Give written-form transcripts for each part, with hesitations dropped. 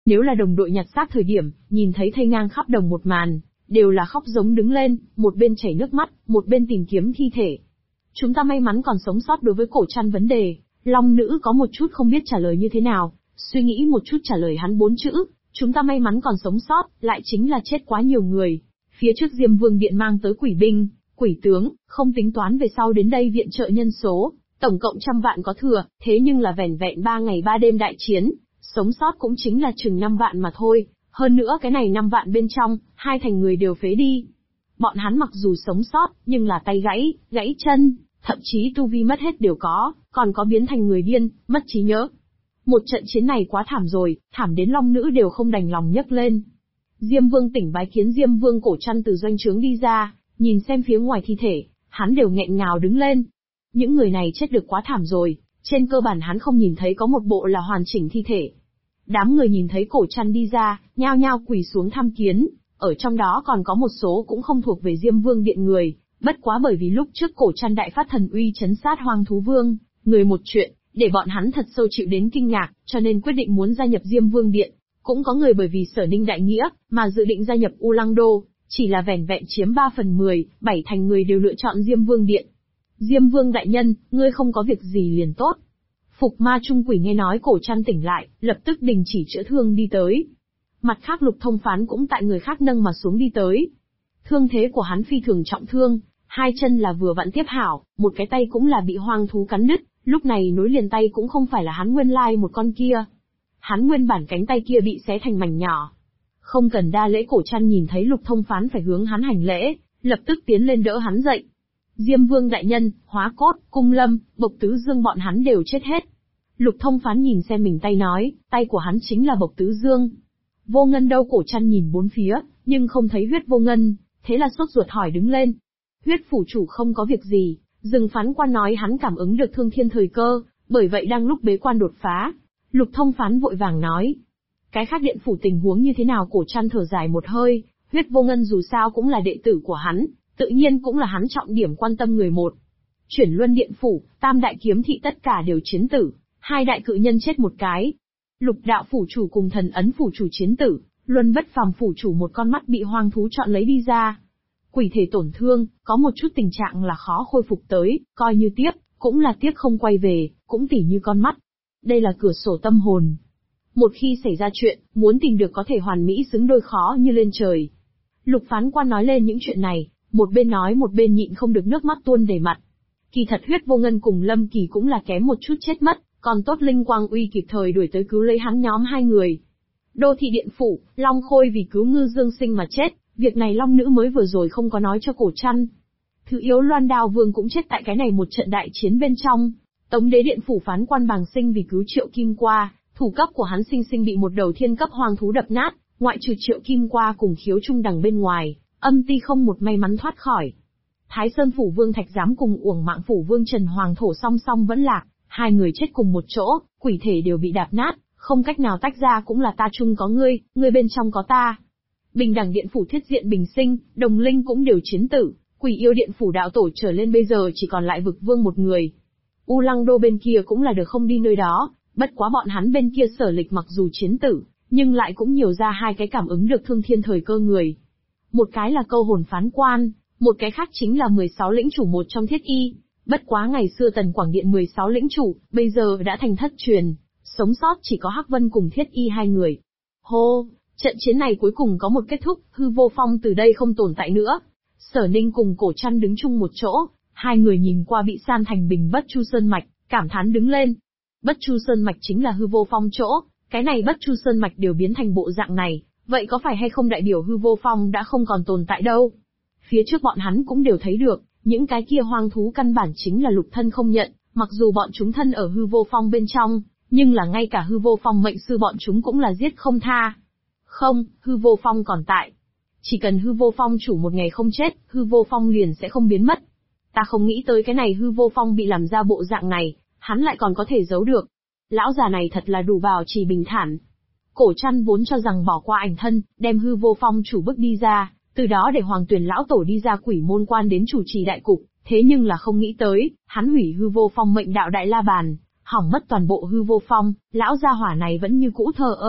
Nếu là đồng đội nhặt xác thời điểm, nhìn thấy thây ngang khắp đồng một màn, đều là khóc giống đứng lên, một bên chảy nước mắt, một bên tìm kiếm thi thể. Chúng ta may mắn còn sống sót. Đối với cổ trăn vấn đề, Long nữ có một chút không biết trả lời như thế nào, suy nghĩ một chút trả lời hắn 4 chữ, chúng ta may mắn còn sống sót, lại chính là chết quá nhiều người. Phía trước Diêm Vương Điện mang tới quỷ binh, quỷ tướng, không tính toán về sau đến đây viện trợ nhân số, tổng cộng 100 vạn có thừa, thế nhưng là vẻn vẹn 3 ngày 3 đêm đại chiến, sống sót cũng chính là chừng 5 vạn mà thôi, hơn nữa cái này 5 vạn bên trong, 2 thành người đều phế đi. Bọn hắn mặc dù sống sót, nhưng là tay gãy, gãy chân, thậm chí tu vi mất hết đều có, còn có biến thành người điên, mất trí nhớ. Một trận chiến này quá thảm rồi, thảm đến Long nữ đều không đành lòng nhấc lên. Diêm Vương tỉnh bái kiến. Diêm Vương cổ trăn từ doanh trướng đi ra, nhìn xem phía ngoài thi thể, hắn đều nghẹn ngào đứng lên. Những người này chết được quá thảm rồi, trên cơ bản hắn không nhìn thấy có một bộ là hoàn chỉnh thi thể. Đám người nhìn thấy cổ trăn đi ra, nhao nhao quỳ xuống tham kiến, ở trong đó còn có một số cũng không thuộc về Diêm Vương Điện người, bất quá bởi vì lúc trước cổ trăn đại phát thần uy trấn sát Hoang Thú Vương, người một chuyện, để bọn hắn thật sâu chịu đến kinh ngạc, cho nên quyết định muốn gia nhập Diêm Vương Điện. Cũng có người bởi vì Sở Ninh đại nghĩa, mà dự định gia nhập U Lăng Đô, chỉ là vẻn vẹn chiếm 3/10, 7 thành người đều lựa chọn Diêm Vương Điện. Diêm Vương đại nhân, ngươi không có việc gì liền tốt. Phục Ma Trung Quỷ nghe nói cổ trăn tỉnh lại, lập tức đình chỉ chữa thương đi tới. Mặt khác Lục Thông Phán cũng tại người khác nâng mà xuống đi tới. Thương thế của hắn phi thường trọng thương, 2 chân là vừa vặn tiếp hảo, một cái tay cũng là bị hoang thú cắn đứt, lúc này nối liền tay cũng không phải là hắn nguyên lai một con kia. Hắn nguyên bản cánh tay kia bị xé thành mảnh nhỏ. Không cần đa lễ, cổ trăn nhìn thấy Lục Thông Phán phải hướng hắn hành lễ, lập tức tiến lên đỡ hắn dậy. Diêm Vương đại nhân, Hóa Cốt, Cung Lâm, Bộc Tứ Dương bọn hắn đều chết hết. Lục Thông Phán nhìn xem mình tay nói, tay của hắn chính là Bộc Tứ Dương. Vô Ngân đâu? Cổ trăn nhìn bốn phía, nhưng không thấy Huyết Vô Ngân, thế là sốt ruột hỏi đứng lên. Huyết phủ chủ không có việc gì, Dừng Phán Quan nói hắn cảm ứng được thương thiên thời cơ, bởi vậy đang lúc bế quan đột phá. Lục Thông Phán vội vàng nói. Cái khác điện phủ tình huống như thế nào? Cổ trăn thở dài một hơi, Huyết Vô Ngân dù sao cũng là đệ tử của hắn, tự nhiên cũng là hắn trọng điểm quan tâm người một. Chuyển Luân điện phủ, Tam đại kiếm thị tất cả đều chiến tử, 2 đại cự nhân chết một cái. Lục đạo phủ chủ cùng Thần ấn phủ chủ chiến tử, Luân Bất Phàm phủ chủ một con mắt bị hoang thú chọn lấy đi ra. Quỷ thể tổn thương, có một chút tình trạng là khó khôi phục tới, coi như tiếp, cũng là tiếc không quay về, cũng tỉ như con mắt. Đây là cửa sổ tâm hồn. Một khi xảy ra chuyện, muốn tìm được có thể hoàn mỹ xứng đôi khó như lên trời. Lục Phán Quan nói lên những chuyện này, một bên nói một bên nhịn không được nước mắt tuôn đầy mặt. Kỳ thật Huyết Vô Ngân cùng Lâm Kỳ cũng là kém một chút chết mất, còn tốt Linh Quang Uy kịp thời đuổi tới cứu lấy hắn nhóm 2 người. Đô thị điện phủ, Long Khôi vì cứu Ngư Dương Sinh mà chết, việc này Long nữ mới vừa rồi không có nói cho cổ trăn. Thứ yếu Loan Đao Vương cũng chết tại cái này một trận đại chiến bên trong. Tống Đế điện phủ Phán Quan Bàng Sinh vì cứu Triệu Kim Qua, thủ cấp của hắn sinh sinh bị một đầu thiên cấp hoang thú đập nát, ngoại trừ Triệu Kim Qua cùng Khiếu Trung Đằng bên ngoài, âm ti không một may mắn thoát khỏi. Thái Sơn phủ Vương Thạch Giám cùng Uổng Mạng phủ Vương Trần Hoàng Thổ song song vẫn lạc, 2 người chết cùng một chỗ, quỷ thể đều bị đạp nát, không cách nào tách ra, cũng là ta chung có ngươi bên trong có ta. Bình Đẳng điện phủ Thiết Diện Bình Sinh, Đồng Linh cũng đều chiến tử, Quỷ Yêu điện phủ đạo tổ trở lên bây giờ chỉ còn lại Vực Vương một người. U Lăng Đô bên kia cũng là được không đi nơi đó, bất quá bọn hắn bên kia Sở Lịch mặc dù chiến tử, nhưng lại cũng nhiều ra 2 cái cảm ứng được thương thiên thời cơ người. Một cái là Câu Hồn Phán Quan, một cái khác chính là 16 lĩnh chủ một trong Thiết Y. Bất quá ngày xưa Tần Quảng Điện 16 lĩnh chủ, bây giờ đã thành thất truyền, sống sót chỉ có Hắc Vân cùng Thiết Y 2 người. Hô, trận chiến này cuối cùng có một kết thúc, Hư Vô Phong từ đây không tồn tại nữa. Sở Ninh cùng Cổ Trăn đứng chung một chỗ, 2 người nhìn qua bị san thành bình Bất Chu Sơn Mạch, cảm thán đứng lên. Bất Chu Sơn Mạch chính là Hư Vô Phong chỗ, cái này Bất Chu Sơn Mạch đều biến thành bộ dạng này, vậy có phải hay không đại biểu Hư Vô Phong đã không còn tồn tại đâu? Phía trước bọn hắn cũng đều thấy được, những cái kia hoang thú căn bản chính là lục thân không nhận, mặc dù bọn chúng thân ở Hư Vô Phong bên trong, nhưng là ngay cả Hư Vô Phong mệnh sư bọn chúng cũng là giết không tha. Không, Hư Vô Phong còn tại. Chỉ cần Hư Vô Phong chủ một ngày không chết, Hư Vô Phong liền sẽ không biến mất. Ta không nghĩ tới cái này Hư Vô Phong bị làm ra bộ dạng này, hắn lại còn có thể giấu được. Lão già này thật là đủ bảo trì bình thản. Cổ Trăn vốn cho rằng bỏ qua ảnh thân, đem Hư Vô Phong chủ bức đi ra, từ đó để Hoàng Tuyền lão tổ đi ra Quỷ Môn Quan đến chủ trì đại cục, thế nhưng là không nghĩ tới, hắn hủy Hư Vô Phong mệnh đạo đại la bàn, hỏng mất toàn bộ Hư Vô Phong, lão gia hỏa này vẫn như cũ thờ ơ.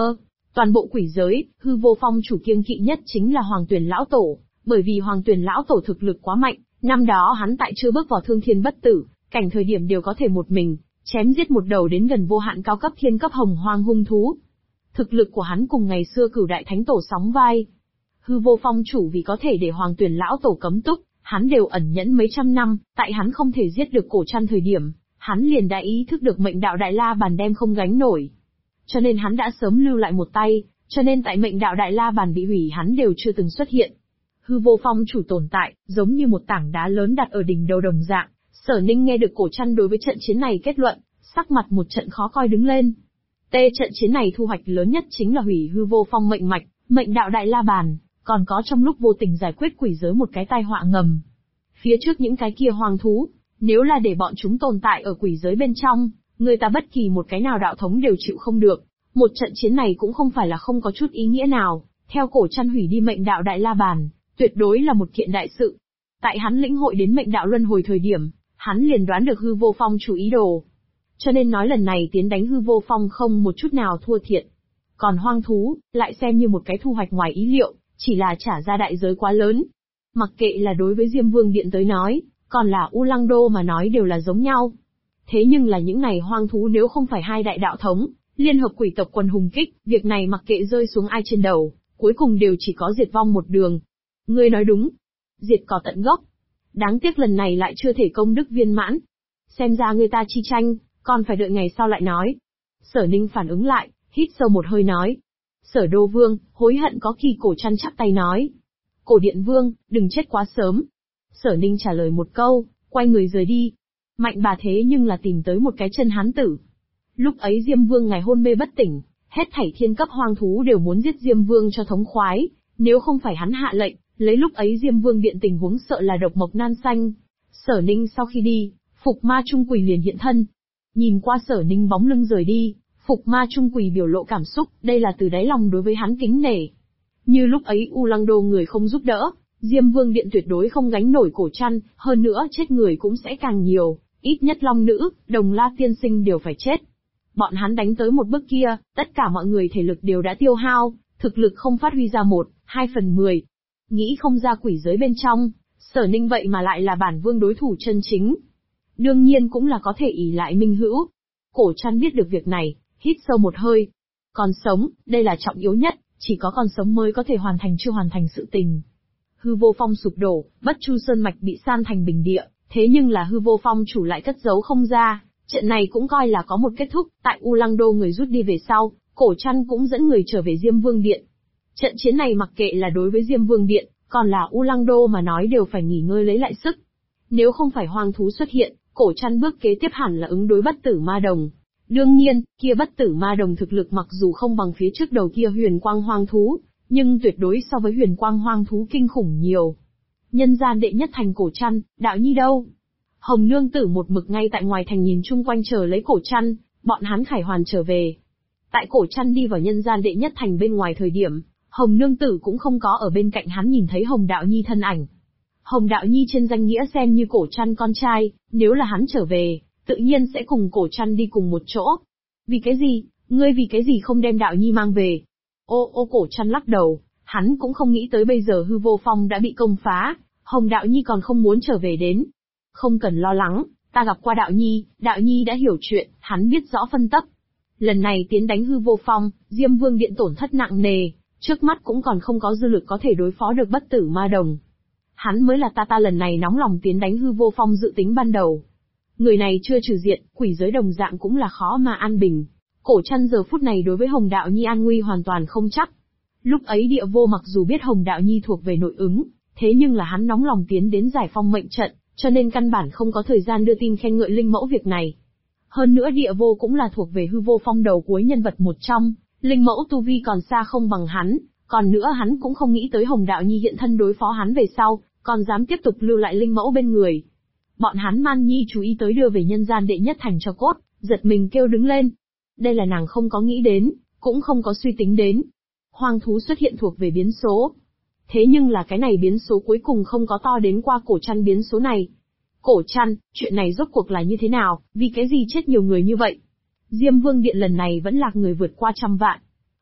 Toàn bộ quỷ giới, hư vô phong chủ kiêng kỵ nhất chính là Hoàng Tuyển Lão Tổ, bởi vì Hoàng Tuyển Lão Tổ thực lực quá mạnh, năm đó hắn tại chưa bước vào thương thiên bất tử, cảnh thời điểm đều có thể một mình, chém giết một đầu đến gần vô hạn cao cấp thiên cấp hồng hoang hung thú. Thực lực của hắn cùng ngày xưa Cửu Đại Thánh Tổ sóng vai. Hư vô phong chủ vì có thể để Hoàng Tuyển Lão Tổ cấm túc, hắn đều ẩn nhẫn mấy trăm năm, tại hắn không thể giết được cổ trăn thời điểm, hắn liền đã ý thức được mệnh đạo Đại La Bàn đem không gánh nổi. Cho nên hắn đã sớm lưu lại một tay, cho nên tại mệnh đạo Đại La Bàn bị hủy hắn đều chưa từng xuất hiện. Hư vô phong chủ tồn tại, giống như một tảng đá lớn đặt ở đỉnh đầu đồng dạng. Sở Ninh nghe được cổ trăn đối với trận chiến này kết luận, sắc mặt một trận khó coi đứng lên. Trận chiến này thu hoạch lớn nhất chính là hủy hư vô phong mệnh mạch, mệnh đạo Đại La Bàn, còn có trong lúc vô tình giải quyết quỷ giới một cái tai họa ngầm. Phía trước những cái kia hoang thú, nếu là để bọn chúng tồn tại ở quỷ giới bên trong, người ta bất kỳ một cái nào đạo thống đều chịu không được. Một trận chiến này cũng không phải là không có chút ý nghĩa nào, theo cổ trăn hủy đi mệnh đạo Đại La Bàn, tuyệt đối là một kiện đại sự. Tại hắn lĩnh hội đến mệnh đạo luân hồi thời điểm, hắn liền đoán được hư vô phong chủ ý đồ. Cho nên nói lần này tiến đánh hư vô phong không một chút nào thua thiệt. Còn hoang thú, lại xem như một cái thu hoạch ngoài ý liệu, chỉ là trả ra đại giới quá lớn. Mặc kệ là đối với Diêm Vương Điện tới nói, còn là U Lăng Đô mà nói đều là giống nhau. Thế nhưng là những này hoang thú nếu không phải hai đại đạo thống, liên hợp quỷ tộc quần hùng kích, việc này mặc kệ rơi xuống ai trên đầu, cuối cùng đều chỉ có diệt vong một đường. Ngươi nói đúng. Diệt cỏ tận gốc. Đáng tiếc lần này lại chưa thể công đức viên mãn. Xem ra người ta chi tranh, còn phải đợi ngày sau lại nói. Sở Ninh phản ứng lại, hít sâu một hơi nói. Sở Đô Vương, hối hận có kỳ cổ trăn chắp tay nói. Cổ Điện Vương, đừng chết quá sớm. Sở Ninh trả lời một câu, quay người rời đi. Mạnh bà thế nhưng là tìm tới một cái chân hán tử. Lúc ấy Diêm Vương ngày hôn mê bất tỉnh, hết thảy thiên cấp hoang thú đều muốn giết Diêm Vương cho thống khoái, nếu không phải hắn hạ lệnh, lấy lúc ấy Diêm Vương Điện tình huống sợ là độc mộc nan xanh. Sở Ninh sau khi đi, Phục Ma Trung Quỳ liền hiện thân. Nhìn qua Sở Ninh bóng lưng rời đi, Phục Ma Trung Quỳ biểu lộ cảm xúc, đây là từ đáy lòng đối với hắn kính nể. Như lúc ấy U Lăng Đô người không giúp đỡ, Diêm Vương Điện tuyệt đối không gánh nổi cổ trăn, hơn nữa chết người cũng sẽ càng nhiều, ít nhất Long Nữ, Đồng La Tiên Sinh đều phải chết. Bọn hắn đánh tới một bước kia, tất cả mọi người thể lực đều đã tiêu hao, thực lực không phát huy ra 1/2/10. Nghĩ không ra quỷ giới bên trong, Sở Ninh vậy mà lại là bản vương đối thủ chân chính. Đương nhiên cũng là có thể ỷ lại minh hữu. Cổ trăn biết được việc này, hít sâu một hơi. Còn sống, đây là trọng yếu nhất, chỉ có còn sống mới có thể hoàn thành chưa hoàn thành sự tình. Hư vô phong sụp đổ, Bất Chu Sơn Mạch bị san thành bình địa, thế nhưng là hư vô phong chủ lại cất giấu không ra. Trận này cũng coi là có một kết thúc, tại U Lăng Đô người rút đi về sau, cổ trăn cũng dẫn người trở về Diêm Vương Điện. Trận chiến này mặc kệ là đối với Diêm Vương Điện, còn là U Lăng Đô mà nói đều phải nghỉ ngơi lấy lại sức. Nếu không phải hoang thú xuất hiện, cổ trăn bước kế tiếp hẳn là ứng đối bất tử ma đồng. Đương nhiên, kia bất tử ma đồng thực lực mặc dù không bằng phía trước đầu kia huyền quang hoang thú, nhưng tuyệt đối so với huyền quang hoang thú kinh khủng nhiều. Nhân gian đệ nhất thành cổ trăn, đạo nhi đâu? Hồng Nương Tử một mực ngay tại ngoài thành nhìn chung quanh chờ lấy cổ trăn, bọn hắn khải hoàn trở về. Tại cổ trăn đi vào nhân gian đệ nhất thành bên ngoài thời điểm, Hồng Nương Tử cũng không có ở bên cạnh hắn nhìn thấy Hồng Đạo Nhi thân ảnh. Hồng Đạo Nhi trên danh nghĩa xem như cổ trăn con trai, nếu là hắn trở về, tự nhiên sẽ cùng cổ trăn đi cùng một chỗ. Vì cái gì, ngươi vì cái gì không đem Đạo Nhi mang về? Ô cổ trăn lắc đầu, hắn cũng không nghĩ tới bây giờ hư vô phong đã bị công phá, Hồng Đạo Nhi còn không muốn trở về đến. Không cần lo lắng, ta gặp qua Đạo Nhi đã hiểu chuyện, hắn biết rõ phân tấp. Lần này tiến đánh hư vô phong, Diêm Vương Điện tổn thất nặng nề, trước mắt cũng còn không có dư lực có thể đối phó được bất tử ma đồng. Hắn mới là ta lần này nóng lòng tiến đánh hư vô phong dự tính ban đầu. Người này chưa trừ diện, quỷ giới đồng dạng cũng là khó mà an bình. Cổ trăn giờ phút này đối với Hồng Đạo Nhi an nguy hoàn toàn không chắc. Lúc ấy Địa Vô mặc dù biết Hồng Đạo Nhi thuộc về nội ứng, thế nhưng là hắn nóng lòng tiến đến giải phong mệnh trận, cho nên căn bản không có thời gian đưa tin khen ngợi linh mẫu việc này. Hơn nữa Địa Vô cũng là thuộc về hư vô phong đầu cuối nhân vật một trong, linh mẫu tu vi còn xa không bằng hắn, còn nữa hắn cũng không nghĩ tới Hồng Đạo Nhi hiện thân đối phó hắn về sau, còn dám tiếp tục lưu lại linh mẫu bên người. Bọn hắn Man Nhi chú ý tới đưa về nhân gian đệ nhất thành cho cốt, giật mình kêu đứng lên. Đây là nàng không có nghĩ đến, cũng không có suy tính đến. Hoang thú xuất hiện thuộc về biến số. Thế nhưng là cái này biến số cuối cùng không có to đến qua cổ trăn biến số này. Cổ trăn, chuyện này rốt cuộc là như thế nào, vì cái gì chết nhiều người như vậy? Diêm Vương Điện lần này vẫn lạc người vượt qua 100 vạn.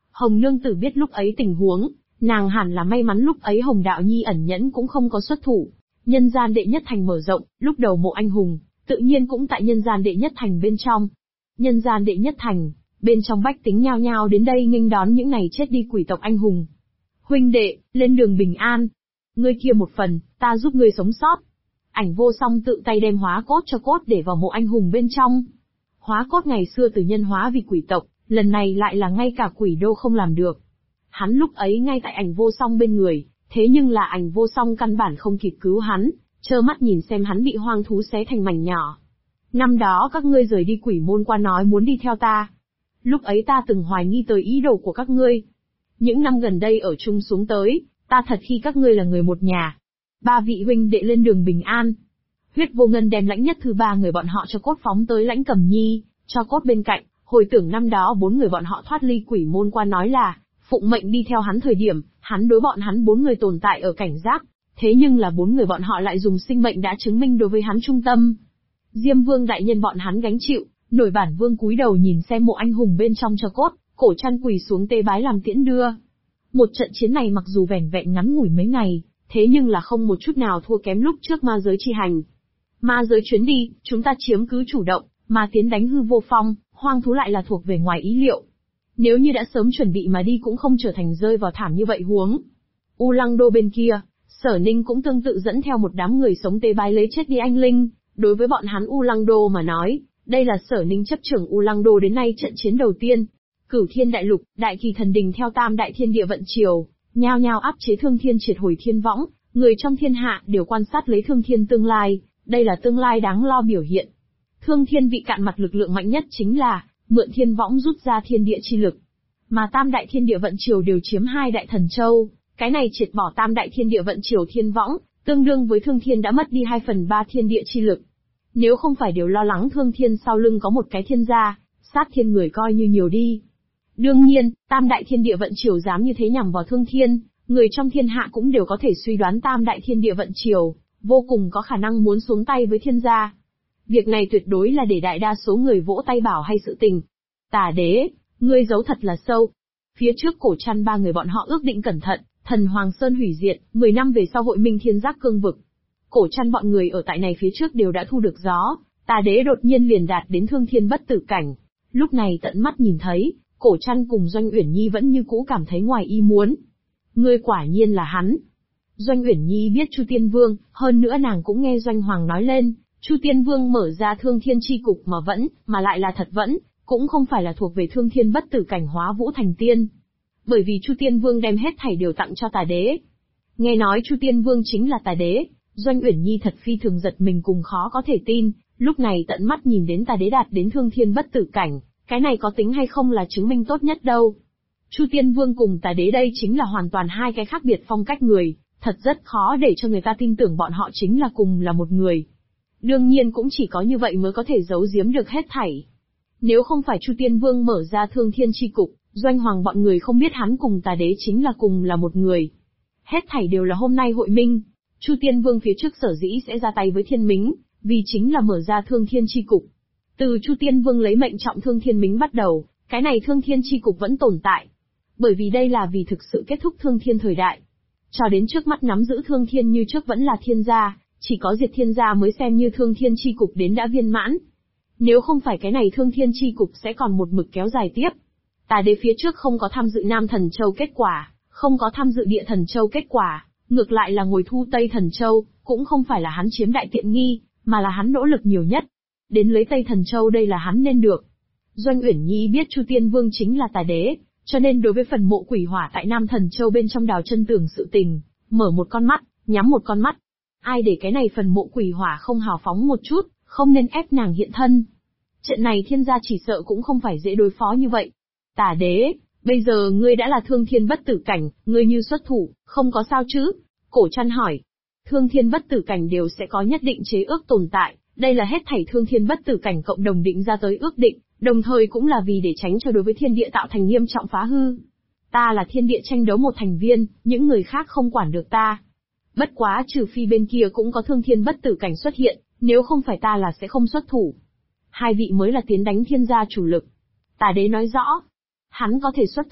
Hồng Nương Tử biết lúc ấy tình huống, nàng hẳn là may mắn lúc ấy Hồng Đạo Nhi ẩn nhẫn cũng không có xuất thủ. Nhân gian đệ nhất thành mở rộng, lúc đầu mộ anh hùng, tự nhiên cũng tại nhân gian đệ nhất thành bên trong. Nhân gian đệ nhất thành, bên trong bách tính nhao nhao đến đây nghênh đón những này chết đi quỷ tộc anh hùng. Huynh đệ, lên đường bình an. Ngươi kia một phần, ta giúp ngươi sống sót. Ảnh Vô Song tự tay đem hóa cốt cho cốt để vào mộ anh hùng bên trong. Hóa cốt ngày xưa từ nhân hóa vì quỷ tộc, lần này lại là ngay cả quỷ đô không làm được. Hắn lúc ấy ngay tại Ảnh Vô Song bên người, thế nhưng là Ảnh Vô Song căn bản không kịp cứu hắn, trơ mắt nhìn xem hắn bị hoang thú xé thành mảnh nhỏ. Năm đó các ngươi rời đi quỷ môn qua nói muốn đi theo ta. Lúc ấy ta từng hoài nghi tới ý đồ của các ngươi. Những năm gần đây ở chung xuống tới, ta thật khi các ngươi là người một nhà. Ba vị huynh đệ lên đường bình an. Huyết Vô Ngân đem lãnh nhất thứ ba người bọn họ cho cốt phóng tới lãnh Cẩm Nhi, cho cốt bên cạnh, hồi tưởng năm đó bốn người bọn họ thoát ly quỷ môn qua nói là, phụng mệnh đi theo hắn thời điểm, hắn đối bọn hắn bốn người tồn tại ở cảnh giác, thế nhưng là bốn người bọn họ lại dùng sinh mệnh đã chứng minh đối với hắn trung tâm. Diêm Vương đại nhân bọn hắn gánh chịu, Nổi Bản Vương cúi đầu nhìn xem mộ anh hùng bên trong cho cốt, cổ chăn quỳ xuống tê bái làm tiễn đưa. Một trận chiến này mặc dù vẻn vẹn ngắn ngủi mấy ngày, thế nhưng là không một chút nào thua kém lúc trước ma giới chi hành. Ma giới chuyến đi, chúng ta chiếm cứ chủ động, mà tiến đánh Hư Vô Phong, hoang thú lại là thuộc về ngoài ý liệu. Nếu như đã sớm chuẩn bị mà đi cũng không trở thành rơi vào thảm như vậy huống. U Lăng Đô bên kia, Sở Ninh cũng tương tự dẫn theo một đám người sống tế bái lấy chết đi anh linh. Đối với bọn hắn U Lăng Đô mà nói, đây là Sở Ninh chấp trưởng U Lăng Đô đến nay trận chiến đầu tiên. Cửu Thiên Đại Lục, Đại Kỳ Thần Đình theo Tam Đại Thiên Địa vận chiều, nhao nhao áp chế Thương Thiên triệt hồi thiên võng, người trong thiên hạ đều quan sát lấy Thương Thiên tương lai, đây là tương lai đáng lo biểu hiện. Thương Thiên vị cạn mặt lực lượng mạnh nhất chính là mượn thiên võng rút ra thiên địa chi lực. Mà Tam Đại Thiên Địa vận chiều đều chiếm hai đại thần châu, cái này triệt bỏ Tam Đại Thiên Địa vận chiều thiên võng, tương đương với Thương Thiên đã mất đi 2/3 thiên địa chi lực. Nếu không phải đều lo lắng Thương Thiên sau lưng có một cái thiên gia, sát thiên người coi như nhiều đi. Đương nhiên, Tam Đại Thiên Địa vận chiều dám như thế nhằm vào Thương Thiên, người trong thiên hạ cũng đều có thể suy đoán Tam Đại Thiên Địa vận chiều, vô cùng có khả năng muốn xuống tay với thiên gia. Việc này tuyệt đối là để đại đa số người vỗ tay bảo hay sự tình. Tả đế, ngươi giấu thật là sâu. Phía trước Cổ Trăn ba người bọn họ ước định cẩn thận, Thần Hoàng Sơn hủy diệt, 10 năm về sau hội minh thiên giác cương vực. Cổ Trăn bọn người ở tại này phía trước đều đã thu được gió, Tà đế đột nhiên liền đạt đến Thương Thiên bất tử cảnh. Lúc này tận mắt nhìn thấy, Cổ Trăn cùng Doanh Uyển Nhi vẫn như cũ cảm thấy ngoài ý muốn. Ngươi quả nhiên là hắn. Doanh Uyển Nhi biết Chu Tiên Vương, hơn nữa nàng cũng nghe Doanh Hoàng nói lên, Chu Tiên Vương mở ra Thương Thiên chi cục mà lại là thật vẫn, cũng không phải là thuộc về Thương Thiên bất tử cảnh hóa vũ thành tiên. Bởi vì Chu Tiên Vương đem hết thảy đều tặng cho Tà đế. Nghe nói Chu Tiên Vương chính là Tà đế, Doanh Uyển Nhi thật phi thường giật mình cùng khó có thể tin, lúc này tận mắt nhìn đến Tà đế đạt đến Thương Thiên bất tử cảnh, cái này có tính hay không là chứng minh tốt nhất đâu. Chu Tiên Vương cùng Tà đế đây chính là hoàn toàn hai cái khác biệt phong cách người, thật rất khó để cho người ta tin tưởng bọn họ chính là cùng là một người. Đương nhiên cũng chỉ có như vậy mới có thể giấu giếm được hết thảy. Nếu không phải Chu Tiên Vương mở ra Thương Thiên chi cục, Doanh Hoàng bọn người không biết hắn cùng Tà đế chính là cùng là một người. Hết thảy đều là hôm nay hội minh. Chu Tiên Vương phía trước sở dĩ sẽ ra tay với Thiên Mính, vì chính là mở ra Thương Thiên chi cục. Từ Chu Tiên Vương lấy mệnh trọng thương Thiên Mính bắt đầu, cái này Thương Thiên chi cục vẫn tồn tại. Bởi vì đây là vì thực sự kết thúc Thương Thiên thời đại. Cho đến trước mắt nắm giữ Thương Thiên như trước vẫn là thiên gia, chỉ có diệt thiên gia mới xem như Thương Thiên chi cục đến đã viên mãn. Nếu không phải cái này Thương Thiên chi cục sẽ còn một mực kéo dài tiếp. Tà đế phía trước không có tham dự Nam Thần Châu kết quả, không có tham dự Địa Thần Châu kết quả, ngược lại là ngồi thu Tây Thần Châu, cũng không phải là hắn chiếm đại tiện nghi, mà là hắn nỗ lực nhiều nhất. Đến lấy Tây Thần Châu đây là hắn nên được. Doanh Uyển Nhi biết Chu Tiên Vương chính là Tà đế, cho nên đối với phần mộ quỷ hỏa tại Nam Thần Châu bên trong đào chân tường sự tình, mở một con mắt, nhắm một con mắt. Ai để cái này phần mộ quỷ hỏa không hào phóng một chút, không nên ép nàng hiện thân. Trận này thiên gia chỉ sợ cũng không phải dễ đối phó như vậy. Tà đế, bây giờ ngươi đã là Thương Thiên bất tử cảnh, ngươi như xuất thủ, không có sao chứ? Cổ Trăn hỏi. Thương Thiên bất tử cảnh đều sẽ có nhất định chế ước tồn tại, đây là hết thảy Thương Thiên bất tử cảnh cộng đồng định ra tới ước định, đồng thời cũng là vì để tránh cho đối với thiên địa tạo thành nghiêm trọng phá hư. Ta là thiên địa tranh đấu một thành viên, những người khác không quản được ta. Bất quá trừ phi bên kia cũng có Thương Thiên bất tử cảnh xuất hiện, nếu không phải ta là sẽ không xuất thủ. Hai vị mới là tiến đánh thiên gia chủ lực. Tà đế nói rõ. Hắn có thể xuất thủ,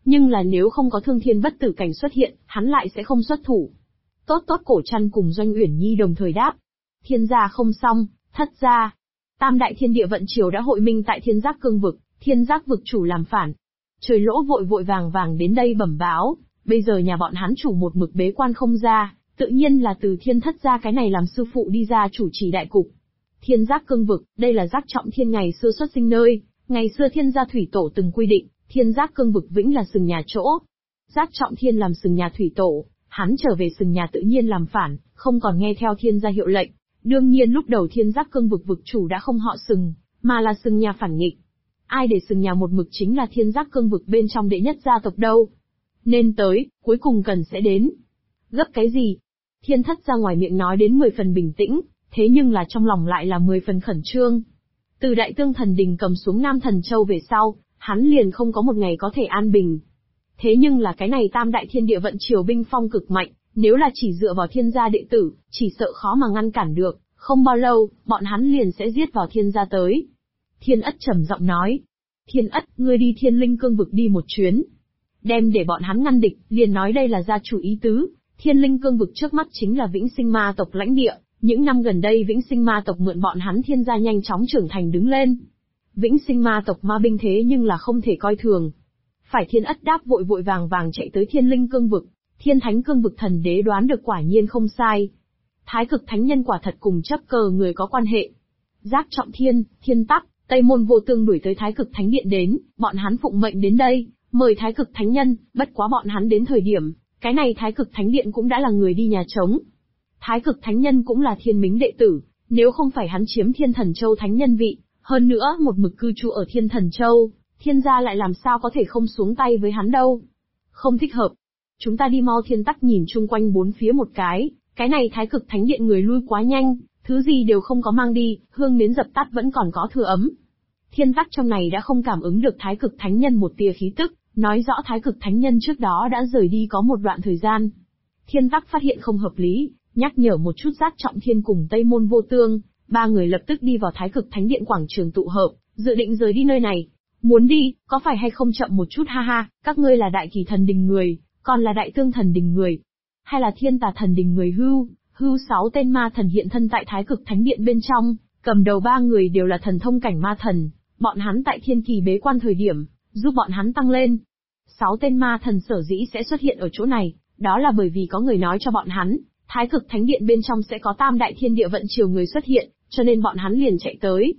Nhưng là nếu không có Thương Thiên Bất Tử Cảnh xuất hiện, hắn lại sẽ không xuất thủ. Tốt tốt, Cổ Trăn cùng Doanh Uyển Nhi đồng thời đáp. Thiên gia không xong, thất gia. Tam đại thiên địa vận triều đã hội minh tại Thiên Giác Cương vực, Thiên Giác vực chủ làm phản. Trời Lỗ vội vội vàng vàng đến đây bẩm báo, bây giờ nhà bọn hắn chủ một mực bế quan không ra, tự nhiên là từ Thiên thất gia cái này làm sư phụ đi ra chủ trì đại cục. Thiên Giác Cương vực, đây là Giác Trọng Thiên ngày xưa xuất sinh nơi, ngày xưa Thiên gia thủy tổ từng quy định, Thiên Giác Cương vực vĩnh là sừng nhà chỗ. Giác Trọng Thiên làm sừng nhà thủy tổ, hắn trở về sừng nhà tự nhiên làm phản, không còn nghe theo Thiên gia hiệu lệnh. Đương nhiên lúc đầu Thiên Giác Cương vực vực chủ đã không họ sừng, mà là sừng nhà phản nghịch. Ai để sừng nhà một mực chính là Thiên Giác Cương vực bên trong đệ nhất gia tộc đâu. Nên tới, cuối cùng cần sẽ đến. Gấp cái gì? Thiên thất ra ngoài miệng nói đến 10 phần bình tĩnh, thế nhưng là trong lòng lại là 10 phần khẩn trương. Từ Đại Tương Thần Đình cầm xuống Nam Thần Châu về sau, hắn liền không có một ngày có thể an bình. Thế nhưng là cái này tam đại thiên địa vận triều binh phong cực mạnh, nếu là chỉ dựa vào Thiên gia đệ tử, chỉ sợ khó mà ngăn cản được, không bao lâu, bọn hắn liền sẽ giết vào Thiên gia tới. Thiên Ất trầm giọng nói. Thiên Ất, ngươi đi Thiên Linh Cương vực đi một chuyến. Đem để bọn hắn ngăn địch, liền nói đây là gia chủ ý tứ. Thiên Linh Cương vực trước mắt chính là Vĩnh Sinh Ma tộc lãnh địa, những năm gần đây Vĩnh Sinh Ma tộc mượn bọn hắn Thiên gia nhanh chóng trưởng thành đứng lên. Vĩnh Sinh Ma tộc ma binh thế nhưng là không thể coi thường. Phải Thiên Ất đáp vội vội vàng vàng chạy tới Thiên Linh Cương vực, Thiên Thánh Cương vực thần đế đoán được quả nhiên không sai. Thái Cực Thánh Nhân quả thật cùng chấp cờ người có quan hệ. Giác Trọng Thiên, Thiên Tắc, Tây Môn Vô Tương đuổi tới Thái Cực Thánh Điện đến, bọn hắn phụng mệnh đến đây, mời Thái Cực Thánh Nhân, bất quá bọn hắn đến thời điểm, cái này Thái Cực Thánh Điện cũng đã là người đi nhà trống. Thái Cực Thánh Nhân cũng là Thiên Mính đệ tử, nếu không phải hắn chiếm Thiên Thần Châu Thánh Nhân vị, hơn nữa một mực cư trú ở Thiên Thần Châu, Thiên gia lại làm sao có thể không xuống tay với hắn đâu. Không thích hợp. Chúng ta đi mau. Thiên Tắc nhìn chung quanh bốn phía một cái này Thái Cực Thánh Điện người lui quá nhanh, thứ gì đều không có mang đi, hương nến dập tắt vẫn còn có thừa ấm. Thiên Tắc trong này đã không cảm ứng được Thái Cực Thánh Nhân một tia khí tức, nói rõ Thái Cực Thánh Nhân trước đó đã rời đi có một đoạn thời gian. Thiên Tắc phát hiện không hợp lý, nhắc nhở một chút Giác Trọng Thiên cùng Tây Môn Vô Tương, ba người lập tức đi vào Thái Cực Thánh Điện quảng trường tụ hợp, dự định rời đi nơi này. Muốn đi, có phải hay không chậm một chút ha ha, các ngươi là Đại Kỳ Thần Đình người, còn là Đại Tương Thần Đình người, hay là Thiên Tà Thần Đình người hưu 6 tên ma thần hiện thân tại Thái Cực Thánh Điện bên trong, cầm đầu ba người đều là thần thông cảnh ma thần, bọn hắn tại thiên kỳ bế quan thời điểm, giúp bọn hắn tăng lên. 6 tên ma thần sở dĩ sẽ xuất hiện ở chỗ này, đó là bởi vì có người nói cho bọn hắn, Thái Cực Thánh Điện bên trong sẽ có tam đại thiên địa vận triều người xuất hiện, cho nên bọn hắn liền chạy tới.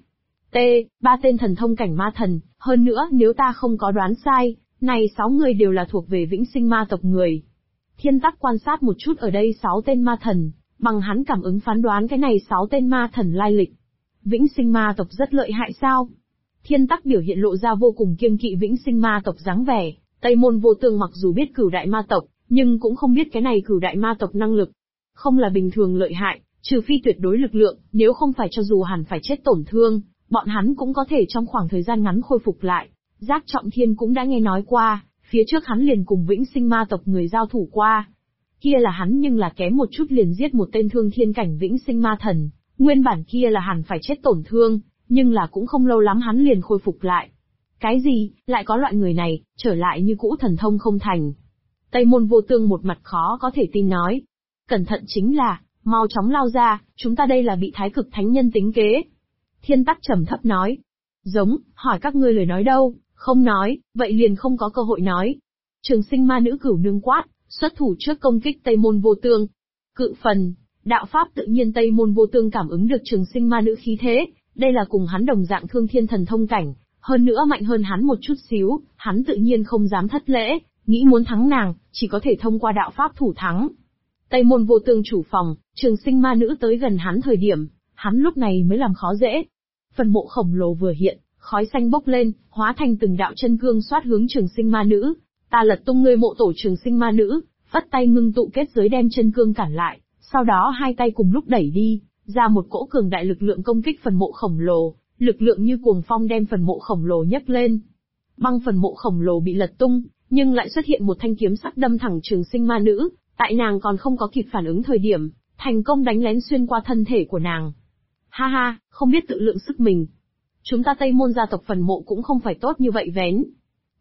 Ba tên thần thông cảnh ma thần, hơn nữa nếu ta không có đoán sai, này 6 người đều là thuộc về Vĩnh Sinh Ma tộc người. Thiên Tắc quan sát một chút ở đây 6 tên ma thần, bằng hắn cảm ứng phán đoán cái này 6 tên ma thần lai lịch. Vĩnh Sinh Ma tộc rất lợi hại sao? Thiên Tắc biểu hiện lộ ra vô cùng kiêng kỵ Vĩnh Sinh Ma tộc dáng vẻ, Tây Môn Vô Tương mặc dù biết Cửu Đại Ma tộc, nhưng cũng không biết cái này Cửu Đại Ma tộc năng lực. Không là bình thường lợi hại, trừ phi tuyệt đối lực lượng, nếu không phải cho dù hẳn phải chết tổn thương, bọn hắn cũng có thể trong khoảng thời gian ngắn khôi phục lại. Giác Trọng Thiên cũng đã nghe nói qua, phía trước hắn liền cùng Vĩnh Sinh Ma tộc người giao thủ qua. Kia là hắn nhưng là kém một chút liền giết một tên thương thiên cảnh Vĩnh Sinh Ma thần, nguyên bản kia là hẳn phải chết tổn thương, nhưng là cũng không lâu lắm hắn liền khôi phục lại. Cái gì, lại có loại người này, trở lại như cũ thần thông không thành. Tây Môn Vô Tương một mặt khó có thể tin nói. Cẩn thận chính là, mau chóng lao ra, chúng ta đây là bị Thái Cực Thánh Nhân tính kế. Thiên Tắc trầm thấp nói. Giống, hỏi các ngươi lời nói đâu, không nói, vậy liền không có cơ hội nói. Trường Sinh Ma nữ Cửu Nương quát, xuất thủ trước công kích Tây Môn Vô Tương. Cự phần, đạo pháp tự nhiên Tây Môn Vô Tương cảm ứng được Trường Sinh Ma nữ khí thế, đây là cùng hắn đồng dạng thương thiên thần thông cảnh, hơn nữa mạnh hơn hắn một chút xíu, hắn tự nhiên không dám thất lễ, nghĩ muốn thắng nàng, chỉ có thể thông qua đạo pháp thủ thắng. Tây Môn Vô Tương chủ phòng, Trường Sinh Ma nữ tới gần hắn thời điểm, hắn lúc này mới làm khó dễ. Phần mộ khổng lồ vừa hiện, khói xanh bốc lên, hóa thành từng đạo chân cương xoát hướng Trường Sinh Ma nữ. Ta lật tung ngươi mộ tổ Trường Sinh Ma nữ, vất tay ngưng tụ kết giới đem chân cương cản lại, sau đó hai tay cùng lúc đẩy đi, ra một cỗ cường đại lực lượng công kích phần mộ khổng lồ, lực lượng như cuồng phong đem phần mộ khổng lồ nhấc lên. Băng phần mộ khổng lồ bị lật tung, nhưng lại xuất hiện một thanh kiếm sắc đâm thẳng Trường Sinh Ma nữ, tại nàng còn không có kịp phản ứng thời điểm, thành công đánh lén xuyên qua thân thể của nàng. Ha ha, không biết tự lượng sức mình. Chúng ta Tây Môn gia tộc phần mộ cũng không phải tốt như vậy vén.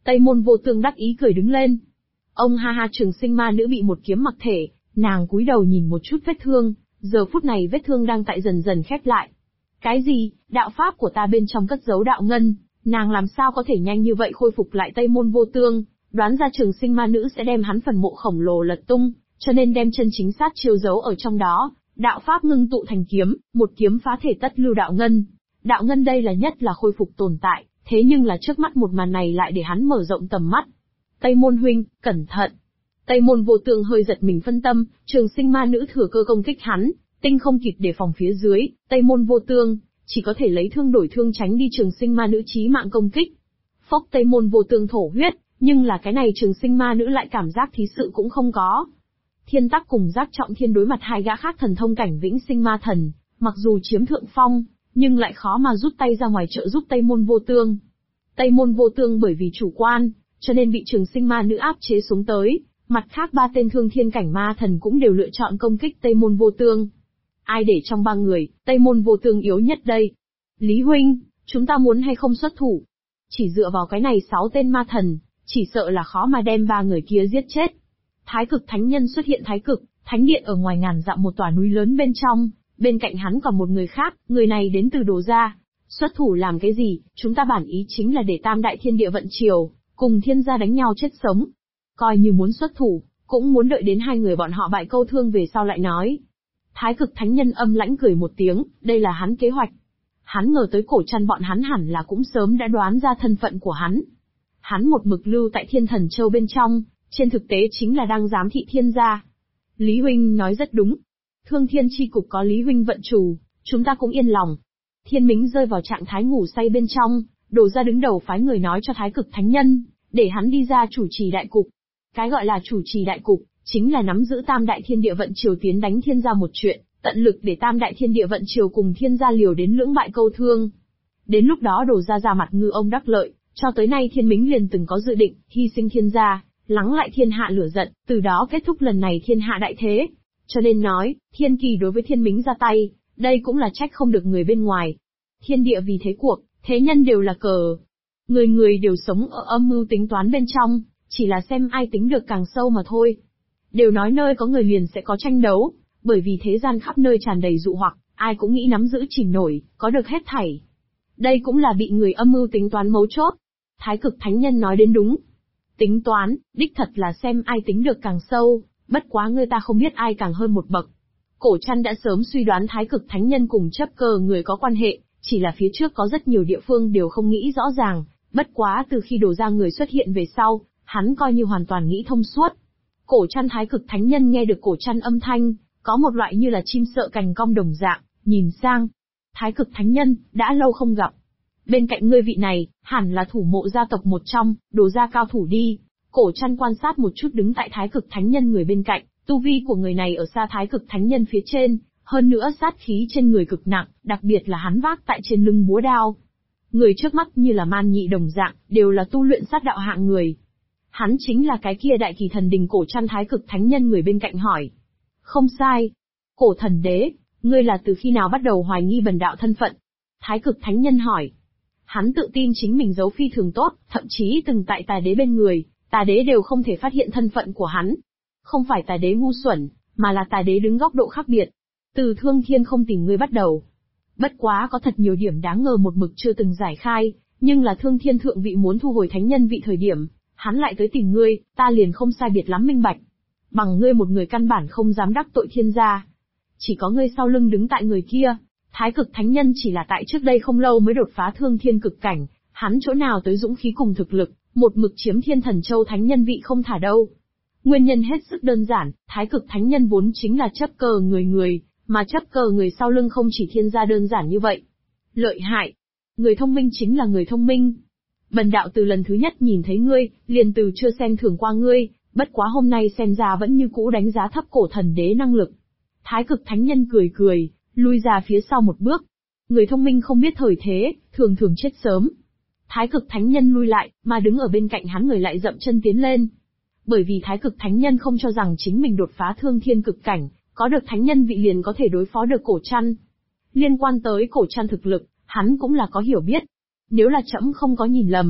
Tây Môn Vô Tương đắc ý cười đứng lên. Ông ha ha, Trường Sinh Ma Nữ bị một kiếm mặc thể, nàng cúi đầu nhìn một chút vết thương, giờ phút này vết thương đang tại dần dần khép lại. Cái gì, đạo pháp của ta bên trong cất giấu đạo ngân, nàng làm sao có thể nhanh như vậy khôi phục lại? Tây Môn Vô Tương đoán ra Trường Sinh Ma Nữ sẽ đem hắn phần mộ khổng lồ lật tung, cho nên đem chân chính sát chiêu giấu ở trong đó, đạo pháp ngưng tụ thành kiếm, một kiếm phá thể tất lưu đạo ngân. Đạo ngân đây là nhất là khôi phục tồn tại, thế nhưng là trước mắt một màn này lại để hắn mở rộng tầm mắt. Tây Môn huynh, cẩn thận. Tây Môn Vô Tương hơi giật mình phân tâm, Trường Sinh Ma Nữ thừa cơ công kích hắn, tinh không kịp đề phòng phía dưới, Tây Môn Vô Tương chỉ có thể lấy thương đổi thương tránh đi Trường Sinh Ma Nữ chí mạng công kích. Phốc, Tây Môn Vô Tương thổ huyết, nhưng là cái này Trường Sinh Ma Nữ lại cảm giác thí sự cũng không có. Thiên Tắc cùng Giác Trọng Thiên đối mặt hai gã khác thần thông cảnh Vĩnh Sinh Ma Thần, mặc dù chiếm thượng phong, nhưng lại khó mà rút tay ra ngoài trợ giúp Tây Môn Vô Tương. Tây Môn Vô Tương bởi vì chủ quan, cho nên bị Trường Sinh Ma Nữ áp chế xuống tới, mặt khác ba tên Thương Thiên cảnh ma thần cũng đều lựa chọn công kích Tây Môn Vô Tương. Ai để trong ba người, Tây Môn Vô Tương yếu nhất đây? Lý huynh, chúng ta muốn hay không xuất thủ? Chỉ dựa vào cái này 6 tên ma thần, chỉ sợ là khó mà đem ba người kia giết chết. Thái Cực Thánh Nhân xuất hiện. Thái Cực Thánh Điện ở ngoài ngàn dặm một tòa núi lớn bên trong, bên cạnh hắn còn một người khác, người này đến từ Đồ gia. Xuất thủ làm cái gì, chúng ta bản ý chính là để Tam Đại Thiên Địa vận chiều, cùng thiên gia đánh nhau chết sống. Coi như muốn xuất thủ, cũng muốn đợi đến hai người bọn họ bại câu thương về sau lại nói. Thái Cực Thánh Nhân âm lãnh cười một tiếng, đây là hắn kế hoạch. Hắn ngờ tới Cổ Trăn bọn hắn hẳn là cũng sớm đã đoán ra thân phận của hắn. Hắn một mực lưu tại Thiên Thần Châu bên trong, trên thực tế chính là đang giám thị thiên gia. Lý huynh nói rất đúng. Thương Thiên chi cục có Lý huynh vận chủ, chúng ta cũng yên lòng. Thiên Mính rơi vào trạng thái ngủ say bên trong, Đồ gia đứng đầu phái người nói cho Thái Cực Thánh Nhân, để hắn đi ra chủ trì đại cục. Cái gọi là chủ trì đại cục, chính là nắm giữ Tam Đại Thiên Địa vận chiều tiến đánh thiên gia một chuyện, tận lực để Tam Đại Thiên Địa vận chiều cùng thiên gia liều đến lưỡng bại câu thương. Đến lúc đó Đồ gia ra mặt ngư ông đắc lợi, cho tới nay Thiên Mính liền từng có dự định, hy sinh thiên gia, lắng lại thiên hạ lửa giận, từ đó kết thúc lần này thiên hạ đại thế. Cho nên nói, thiên kỳ đối với Thiên Mính ra tay, đây cũng là trách không được người bên ngoài. Thiên địa vì thế cuộc, thế nhân đều là cờ. Người người đều sống ở âm mưu tính toán bên trong, chỉ là xem ai tính được càng sâu mà thôi. Đều nói nơi có người liền sẽ có tranh đấu, bởi vì thế gian khắp nơi tràn đầy dụ hoặc, ai cũng nghĩ nắm giữ chìm nổi, có được hết thảy. Đây cũng là bị người âm mưu tính toán mấu chốt. Thái Cực Thánh Nhân nói đến đúng. Tính toán, đích thật là xem ai tính được càng sâu, bất quá người ta không biết ai càng hơn một bậc. Cổ Trăn đã sớm suy đoán Thái Cực Thánh Nhân cùng chấp cờ người có quan hệ, chỉ là phía trước có rất nhiều địa phương đều không nghĩ rõ ràng, bất quá từ khi Đồ gia người xuất hiện về sau, hắn coi như hoàn toàn nghĩ thông suốt. Cổ Trăn Thái Cực Thánh Nhân nghe được Cổ Trăn âm thanh, có một loại như là chim sợ cành cong đồng dạng, nhìn sang. Thái Cực Thánh Nhân, đã lâu không gặp. Bên cạnh ngươi vị này, hẳn là thủ mộ gia tộc một trong, Đồ gia cao thủ đi. Cổ Trăn quan sát một chút đứng tại Thái Cực Thánh Nhân người bên cạnh, tu vi của người này ở xa Thái Cực Thánh Nhân phía trên, hơn nữa sát khí trên người cực nặng, đặc biệt là hắn vác tại trên lưng búa đao. Người trước mắt như là man nhị đồng dạng, đều là tu luyện sát đạo hạng người. Hắn chính là cái kia đại kỳ thần đình. Cổ Trăn Thái Cực Thánh Nhân người bên cạnh hỏi. Không sai. Cổ thần đế, ngươi là từ khi nào bắt đầu hoài nghi bần đạo thân phận? Thái Cực Thánh Nhân hỏi. Hắn tự tin chính mình giấu phi thường tốt, thậm chí từng tại Tà Đế bên người, Tà Đế đều không thể phát hiện thân phận của hắn. Không phải Tà Đế ngu xuẩn, mà là Tà Đế đứng góc độ khác biệt. Từ Thương Thiên không tìm ngươi bắt đầu. Bất quá có thật nhiều điểm đáng ngờ một mực chưa từng giải khai, nhưng là Thương Thiên thượng vị muốn thu hồi thánh nhân vị thời điểm, hắn lại tới tìm ngươi, ta liền không sai biệt lắm minh bạch. Bằng ngươi một người căn bản không dám đắc tội thiên gia. Chỉ có ngươi sau lưng đứng tại người kia. Thái Cực Thánh Nhân chỉ là tại trước đây không lâu mới đột phá Thương Thiên cực cảnh, hắn chỗ nào tới dũng khí cùng thực lực, một mực chiếm Thiên Thần Châu thánh nhân vị không thả đâu. Nguyên nhân hết sức đơn giản, Thái Cực Thánh Nhân vốn chính là chấp cờ người, mà chấp cờ người sau lưng không chỉ thiên gia đơn giản như vậy. Lợi hại. Người thông minh chính là người thông minh. Bần đạo từ lần thứ nhất nhìn thấy ngươi, liền từ chưa xem thường qua ngươi, bất quá hôm nay xem ra vẫn như cũ đánh giá thấp cổ thần đế năng lực. Thái Cực Thánh Nhân cười, lui ra phía sau một bước. Người thông minh không biết thời thế, thường thường chết sớm. Thái Cực Thánh Nhân lui lại, mà đứng ở bên cạnh hắn người lại dậm chân tiến lên. Bởi vì Thái Cực Thánh Nhân không cho rằng chính mình đột phá Thương Thiên cực cảnh, có được thánh nhân vị liền có thể đối phó được Cổ Trăn. Liên quan tới Cổ Trăn thực lực, hắn cũng là có hiểu biết. Nếu là trẫm không có nhìn lầm,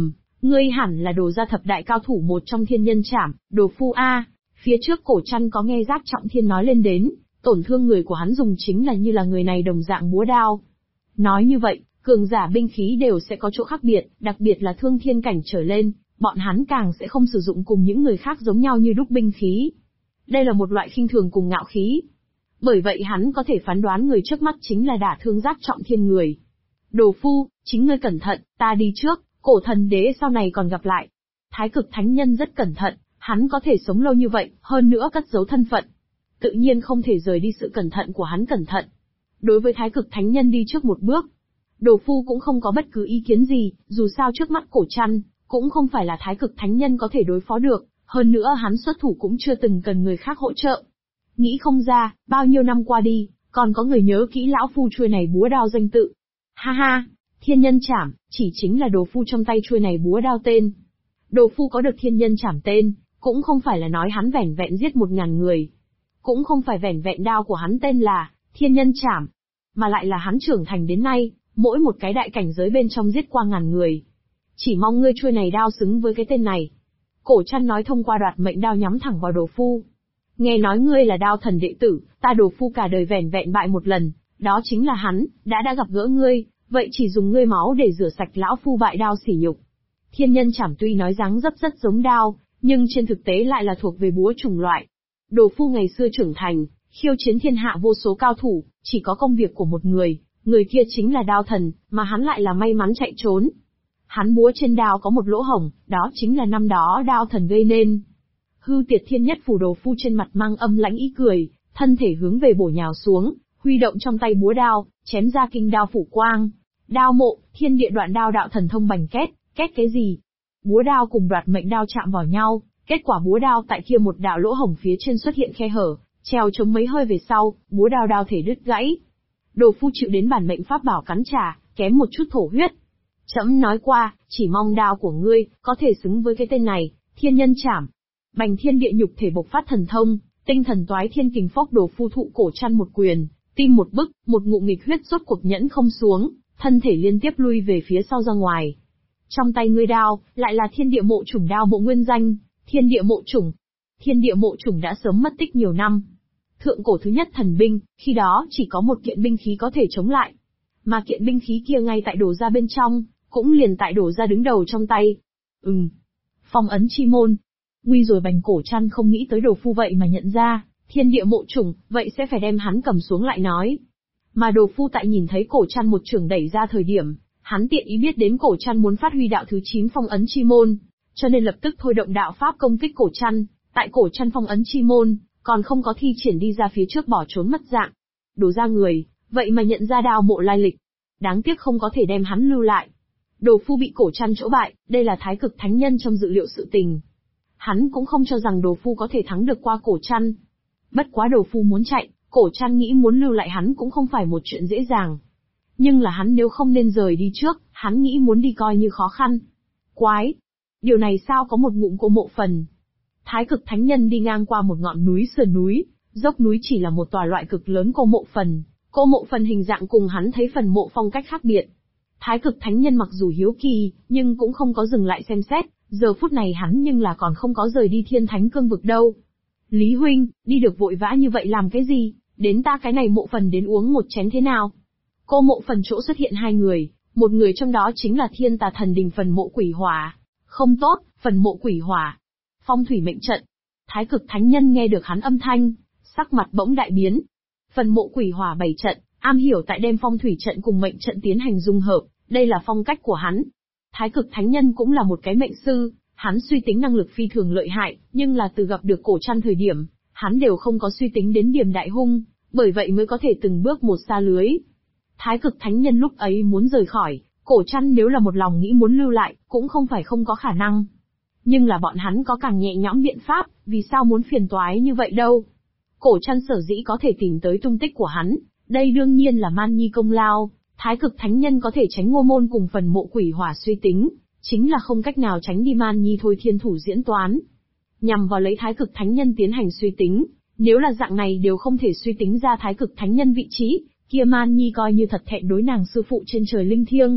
Ngươi hẳn là đồ gia thập đại cao thủ một trong Thiên Nhân Trảm, Đồ Phu a. Phía trước Cổ Trăn có nghe Giác Trọng Thiên nói lên đến, tổn thương người của hắn dùng chính là như là người này đồng dạng búa đao. Nói như vậy, cường giả binh khí đều sẽ có chỗ khác biệt, đặc biệt là thương thiên cảnh trở lên, bọn hắn càng sẽ không sử dụng cùng những người khác giống nhau như đúc binh khí. Đây là một loại khinh thường cùng ngạo khí. Bởi vậy hắn có thể phán đoán người trước mắt chính là đả thương Giác Trọng Thiên người. Đồ Phu, chính ngươi cẩn thận, ta đi trước, Cổ Thần Đế sau này còn gặp lại. Thái Cực Thánh Nhân rất cẩn thận, hắn có thể sống lâu như vậy, hơn nữa cất giấu thân phận. Tự nhiên không thể rời đi sự cẩn thận của hắn cẩn thận. Đối với Thái Cực Thánh Nhân đi trước một bước, Đồ Phu cũng không có bất cứ ý kiến gì, dù sao trước mắt Cổ Trăn, cũng không phải là Thái Cực Thánh Nhân có thể đối phó được, hơn nữa hắn xuất thủ cũng chưa từng cần người khác hỗ trợ. Nghĩ không ra, bao nhiêu năm qua đi, còn có người nhớ kỹ lão phu chuôi này búa đao danh tự. Ha ha, Thiên Nhân Trảm, chỉ chính là Đồ Phu trong tay chuôi này búa đao tên. Đồ Phu có được Thiên Nhân Trảm tên, cũng không phải là nói hắn vẻn vẹn giết 1000 người. Cũng không phải vẻn vẹn đao của hắn tên là Thiên Nhân Trảm, mà lại là hắn trưởng thành đến nay, mỗi một cái đại cảnh giới bên trong giết qua 1000 người. Chỉ mong ngươi chuôi này đao xứng với cái tên này. Cổ Trăn nói thông qua đoạt mệnh đao nhắm thẳng vào Đồ Phu. Nghe nói ngươi là đao thần đệ tử, ta Đồ Phu cả đời vẻn vẹn bại một lần, đó chính là hắn, đã gặp gỡ ngươi, vậy chỉ dùng ngươi máu để rửa sạch lão phu bại đao sỉ nhục. Thiên Nhân Trảm tuy nói dáng dấp rất giống đao, nhưng trên thực tế lại là thuộc về búa chủng loại. Đồ Phu ngày xưa trưởng thành, khiêu chiến thiên hạ vô số cao thủ, chỉ có công việc của một người kia chính là đao thần, mà hắn lại là may mắn chạy trốn. Hắn búa trên đao có một lỗ hổng, đó chính là năm đó đao thần gây nên. Hư Tiệt Thiên Nhất Phù Đồ Phu trên mặt mang âm lãnh ý cười, thân thể hướng về bổ nhào xuống, huy động trong tay búa đao, chém ra kinh đao phủ quang. Đao mộ, thiên địa đoạn đao đạo thần thông bành két, két cái gì? Búa đao cùng đoạt mệnh đao chạm vào nhau, kết quả búa đao tại kia một đạo lỗ hổng phía trên xuất hiện khe hở, treo chống mấy hơi về sau, búa đao thể đứt gãy. Đồ Phu chịu đến bản mệnh pháp bảo cắn trả, kém một chút thổ huyết. Trẫm nói qua, chỉ mong đao của ngươi có thể xứng với cái tên này, Thiên Nhân Trảm. Bành thiên địa nhục thể bộc phát thần thông, tinh thần toái thiên kình phốc Đồ Phu thụ Cổ Trăn một quyền, tim một bức, một ngụm nghịch huyết rốt cuộc nhẫn không xuống, thân thể liên tiếp lui về phía sau ra ngoài. Trong tay ngươi đao, lại là thiên địa mộ chủng đao mộ nguyên danh, thiên địa mộ chủng. Thiên địa mộ chủng đã sớm mất tích nhiều năm. Thượng cổ thứ nhất thần binh, khi đó chỉ có một kiện binh khí có thể chống lại. Mà kiện binh khí kia ngay tại Đồ gia bên trong, cũng liền tại Đồ gia đứng đầu trong tay. Phong ấn chi môn. Nguy rồi. Bành Cổ Trăn không nghĩ tới Đồ Phu vậy mà nhận ra, thiên địa mộ chủng, vậy sẽ phải đem hắn cầm xuống lại nói. Mà Đồ Phu tại nhìn thấy Cổ Trăn một chưởng đẩy ra thời điểm, hắn tiện ý biết đến Cổ Trăn muốn phát huy đạo thứ 9 phong ấn chi môn, cho nên lập tức thôi động đạo pháp công kích Cổ Trăn. Tại Cổ Trăn phong ấn chi môn, còn không có thi triển đi ra phía trước bỏ trốn mất dạng. Đồ gia người, vậy mà nhận ra đao mộ lai lịch. Đáng tiếc không có thể đem hắn lưu lại. Đồ Phu bị Cổ Trăn chỗ bại, đây là Thái Cực Thánh Nhân trong dự liệu sự tình. Hắn cũng không cho rằng Đồ Phu có thể thắng được qua Cổ Trăn. Bất quá Đồ Phu muốn chạy, Cổ Trăn nghĩ muốn lưu lại hắn cũng không phải một chuyện dễ dàng. Nhưng là hắn nếu không nên rời đi trước, hắn nghĩ muốn đi coi như khó khăn. Quái! Điều này sao có một ngụm cô mộ phần? Thái Cực Thánh Nhân đi ngang qua một ngọn núi sườn núi, dốc núi chỉ là một tòa loại cực lớn cô mộ phần. Cô mộ phần hình dạng cùng hắn thấy phần mộ phong cách khác biệt. Thái Cực Thánh Nhân mặc dù hiếu kỳ, nhưng cũng không có dừng lại xem xét, giờ phút này hắn nhưng là còn không có rời đi Thiên Thánh Cương vực đâu. Lý huynh, đi được vội vã như vậy làm cái gì, đến ta cái này mộ phần đến uống một chén thế nào? Cô mộ phần chỗ xuất hiện hai người, một người trong đó chính là Thiên Tà Thần Đình phần mộ Quỷ Hỏa. Không tốt, phần mộ Quỷ Hỏa. Phong thủy mệnh trận. Thái Cực Thánh Nhân nghe được hắn âm thanh, sắc mặt bỗng đại biến. Phần mộ Quỷ Hỏa bày trận, am hiểu tại đem phong thủy trận cùng mệnh trận tiến hành dung hợp, đây là phong cách của hắn. Thái Cực Thánh Nhân cũng là một cái mệnh sư, hắn suy tính năng lực phi thường lợi hại, nhưng là từ gặp được Cổ Trăn thời điểm, hắn đều không có suy tính đến điểm đại hung, bởi vậy mới có thể từng bước một xa lưới. Thái Cực Thánh Nhân lúc ấy muốn rời khỏi, Cổ Trăn nếu là một lòng nghĩ muốn lưu lại, cũng không phải không có khả năng. Nhưng là bọn hắn có càng nhẹ nhõm biện pháp, vì sao muốn phiền toái như vậy đâu. Cổ Trăn sở dĩ có thể tìm tới tung tích của hắn, đây đương nhiên là Man Nhi công lao. Thái Cực Thánh Nhân có thể tránh Ngô Môn cùng phần mộ Quỷ Hỏa suy tính, chính là không cách nào tránh đi Man Nhi thôi thiên thủ diễn toán. Nhằm vào lấy Thái Cực Thánh Nhân tiến hành suy tính, nếu là dạng này đều không thể suy tính ra Thái Cực Thánh Nhân vị trí, kia Man Nhi coi như thật thẹn đối nàng sư phụ trên trời linh thiêng.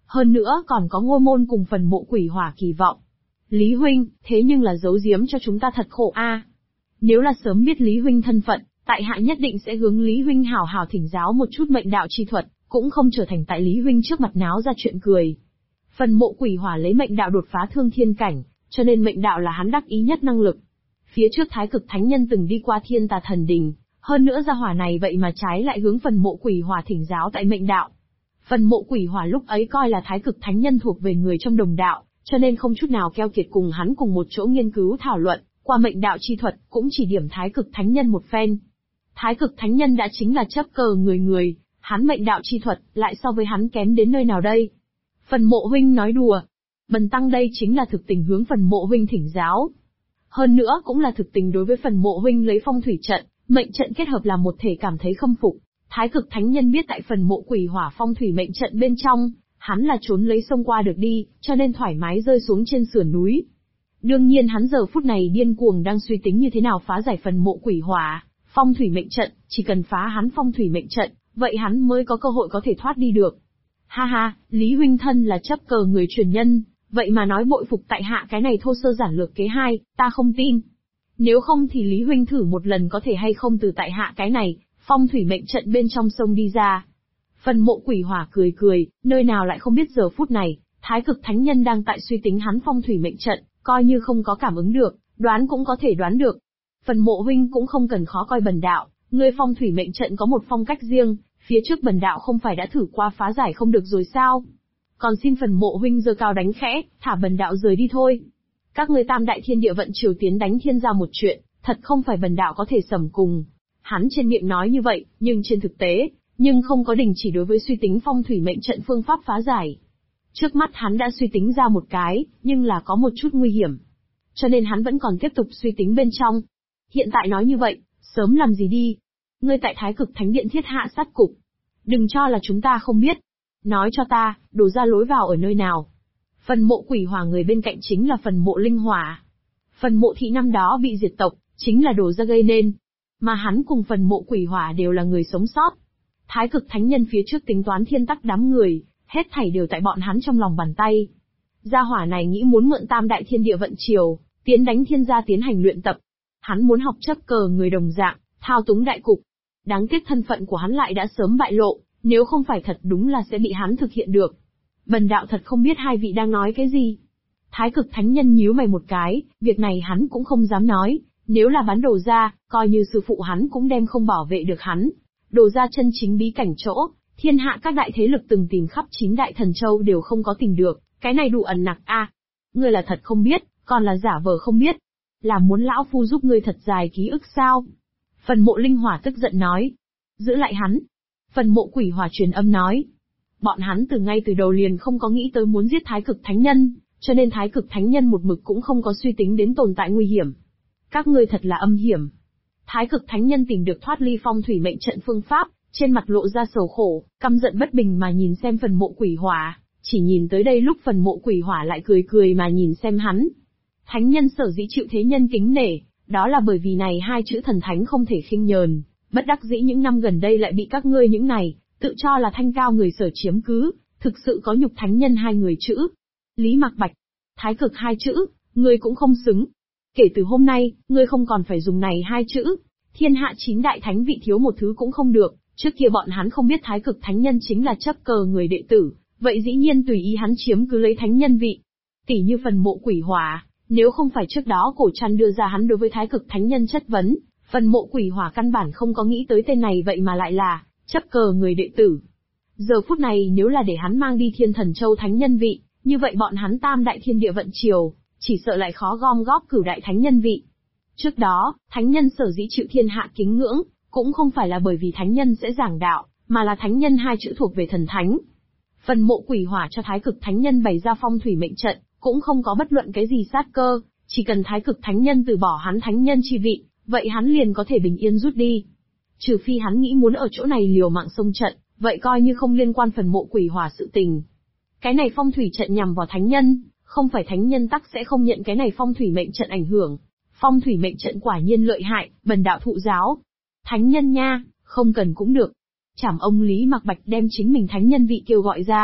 Hơn nữa còn có ngôi môn cùng phần mộ quỷ hỏa kỳ vọng. Lý huynh, thế nhưng là giấu giếm cho chúng ta thật khổ a. Nếu là sớm biết Lý huynh thân phận, tại hạ nhất định sẽ hướng Lý huynh hảo hảo thỉnh giáo một chút mệnh đạo chi thuật, cũng không trở thành tại Lý huynh trước mặt náo ra chuyện cười. Phần mộ quỷ hỏa lấy mệnh đạo đột phá thương thiên cảnh, cho nên mệnh đạo là hắn đắc ý nhất năng lực. Phía trước Thái Cực Thánh Nhân từng đi qua Thiên Tà Thần Đình, hơn nữa gia hỏa này vậy mà trái lại hướng phần mộ quỷ hỏa thỉnh giáo tại mệnh đạo. Phần mộ quỷ hỏa lúc ấy coi là Thái Cực Thánh Nhân thuộc về người trong đồng đạo, cho nên không chút nào keo kiệt cùng hắn cùng một chỗ nghiên cứu thảo luận, qua mệnh đạo chi thuật, cũng chỉ điểm Thái Cực Thánh Nhân một phen. Thái Cực Thánh Nhân đã chính là chấp cờ người, hắn mệnh đạo chi thuật, lại so với hắn kém đến nơi nào đây? Phần mộ huynh nói đùa. Bần tăng đây chính là thực tình hướng phần mộ huynh thỉnh giáo. Hơn nữa cũng là thực tình đối với phần mộ huynh lấy phong thủy trận, mệnh trận kết hợp làm một thể cảm thấy khâm phục. Thái Cực Thánh Nhân biết tại phần mộ quỷ hỏa phong thủy mệnh trận bên trong, hắn là trốn lấy sông qua được đi, cho nên thoải mái rơi xuống trên sườn núi. Đương nhiên hắn giờ phút này điên cuồng đang suy tính như thế nào phá giải phần mộ quỷ hỏa, phong thủy mệnh trận, chỉ cần phá hắn phong thủy mệnh trận, vậy hắn mới có cơ hội có thể thoát đi được. Ha ha, Lý huynh thân là chấp cờ người truyền nhân, vậy mà nói bội phục tại hạ cái này thô sơ giản lược kế hai, ta không tin. Nếu không thì Lý huynh thử một lần có thể hay không từ tại hạ cái này, phong thủy mệnh trận bên trong sông đi ra. Phần mộ quỷ hỏa cười cười, nơi nào lại không biết giờ phút này, Thái Cực Thánh Nhân đang tại suy tính hắn phong thủy mệnh trận, coi như không có cảm ứng được, đoán cũng có thể đoán được. Phần mộ huynh cũng không cần khó coi bần đạo, ngươi phong thủy mệnh trận có một phong cách riêng, phía trước bần đạo không phải đã thử qua phá giải không được rồi sao? Còn xin phần mộ huynh giơ cao đánh khẽ, thả bần đạo rời đi thôi. Các ngươi tam đại thiên địa vận triều tiến đánh thiên gia một chuyện, thật không phải bần đạo có thể sầm cùng. Hắn trên miệng nói như vậy, nhưng trên thực tế, nhưng không có đình chỉ đối với suy tính phong thủy mệnh trận phương pháp phá giải. Trước mắt hắn đã suy tính ra một cái, nhưng là có một chút nguy hiểm. Cho nên hắn vẫn còn tiếp tục suy tính bên trong. Hiện tại nói như vậy, sớm làm gì đi. Ngươi tại Thái Cực Thánh Điện thiết hạ sát cục. Đừng cho là chúng ta không biết. Nói cho ta, đổ ra lối vào ở nơi nào. Phần mộ quỷ hỏa người bên cạnh chính là phần mộ linh hỏa. Phần mộ thị năm đó bị diệt tộc, chính là đổ ra gây nên. Mà hắn cùng phần mộ quỷ hỏa đều là người sống sót. Thái Cực Thánh Nhân phía trước tính toán thiên tắc đám người, hết thảy đều tại bọn hắn trong lòng bàn tay. Gia hỏa này nghĩ muốn mượn tam đại thiên địa vận triều, tiến đánh thiên gia tiến hành luyện tập. Hắn muốn học chấp cờ người đồng dạng, thao túng đại cục. Đáng tiếc thân phận của hắn lại đã sớm bại lộ, nếu không phải thật đúng là sẽ bị hắn thực hiện được. Bần đạo thật không biết hai vị đang nói cái gì. Thái Cực Thánh Nhân nhíu mày một cái, việc này hắn cũng không dám nói, nếu là bán đồ ra, coi như sư phụ hắn cũng đem không bảo vệ được hắn. Đồ ra chân chính bí cảnh chỗ, thiên hạ các đại thế lực từng tìm khắp 9 đại thần châu đều không có tìm được, cái này đủ ẩn nặc a. Ngươi là thật không biết, còn là giả vờ không biết. Là muốn lão phu giúp ngươi thật dài ký ức sao? Phần mộ linh hỏa tức giận nói. Giữ lại hắn. Phần mộ quỷ hỏa truyền âm nói. Bọn hắn từ ngay từ đầu liền không có nghĩ tới muốn giết Thái Cực Thánh Nhân, cho nên Thái Cực Thánh Nhân một mực cũng không có suy tính đến tồn tại nguy hiểm. Các ngươi thật là âm hiểm. Thái Cực Thánh Nhân tìm được thoát ly phong thủy mệnh trận phương pháp, trên mặt lộ ra sầu khổ, căm giận bất bình mà nhìn xem phần mộ quỷ hỏa, chỉ nhìn tới đây lúc phần mộ quỷ hỏa lại cười cười mà nhìn xem hắn. Thánh nhân sở dĩ chịu thế nhân kính nể, đó là bởi vì này hai chữ thần thánh không thể khinh nhờn, bất đắc dĩ những năm gần đây lại bị các ngươi những này, tự cho là thanh cao người sở chiếm cứ, thực sự có nhục thánh nhân hai người chữ. Lý Mạc Bạch, Thái Cực hai chữ, ngươi cũng không xứng. Kể từ hôm nay, ngươi không còn phải dùng này hai chữ, thiên hạ 9 đại thánh vị thiếu một thứ cũng không được, trước kia bọn hắn không biết Thái Cực Thánh Nhân chính là chấp cờ người đệ tử, vậy dĩ nhiên tùy ý hắn chiếm cứ lấy thánh nhân vị. Tỷ như phần mộ quỷ hỏa, nếu không phải trước đó cổ trăn đưa ra hắn đối với Thái Cực Thánh Nhân chất vấn, phần mộ quỷ hỏa căn bản không có nghĩ tới tên này vậy mà lại là chấp cờ người đệ tử. Giờ phút này nếu là để hắn mang đi Thiên Thần Châu thánh nhân vị, như vậy bọn hắn tam đại thiên địa vận triều, chỉ sợ lại khó gom góp cửu đại thánh nhân vị. Trước đó, thánh nhân sở dĩ chịu thiên hạ kính ngưỡng, cũng không phải là bởi vì thánh nhân sẽ giảng đạo, mà là thánh nhân hai chữ thuộc về thần thánh. Phần mộ quỷ hỏa cho Thái Cực Thánh Nhân bày ra phong thủy mệnh trận, cũng không có bất luận cái gì sát cơ, chỉ cần Thái Cực Thánh Nhân từ bỏ hắn thánh nhân chi vị, vậy hắn liền có thể bình yên rút đi. Trừ phi hắn nghĩ muốn ở chỗ này liều mạng xông trận, vậy coi như không liên quan phần mộ quỷ hỏa sự tình. Cái này phong thủy trận nhằm vào thánh nhân, không phải thánh nhân tắc sẽ không nhận cái này phong thủy mệnh trận ảnh hưởng. Phong thủy mệnh trận quả nhiên lợi hại, bần đạo thụ giáo. Thánh nhân nha, không cần cũng được. Chảm ông Lý Mạc Bạch đem chính mình thánh nhân vị kêu gọi ra,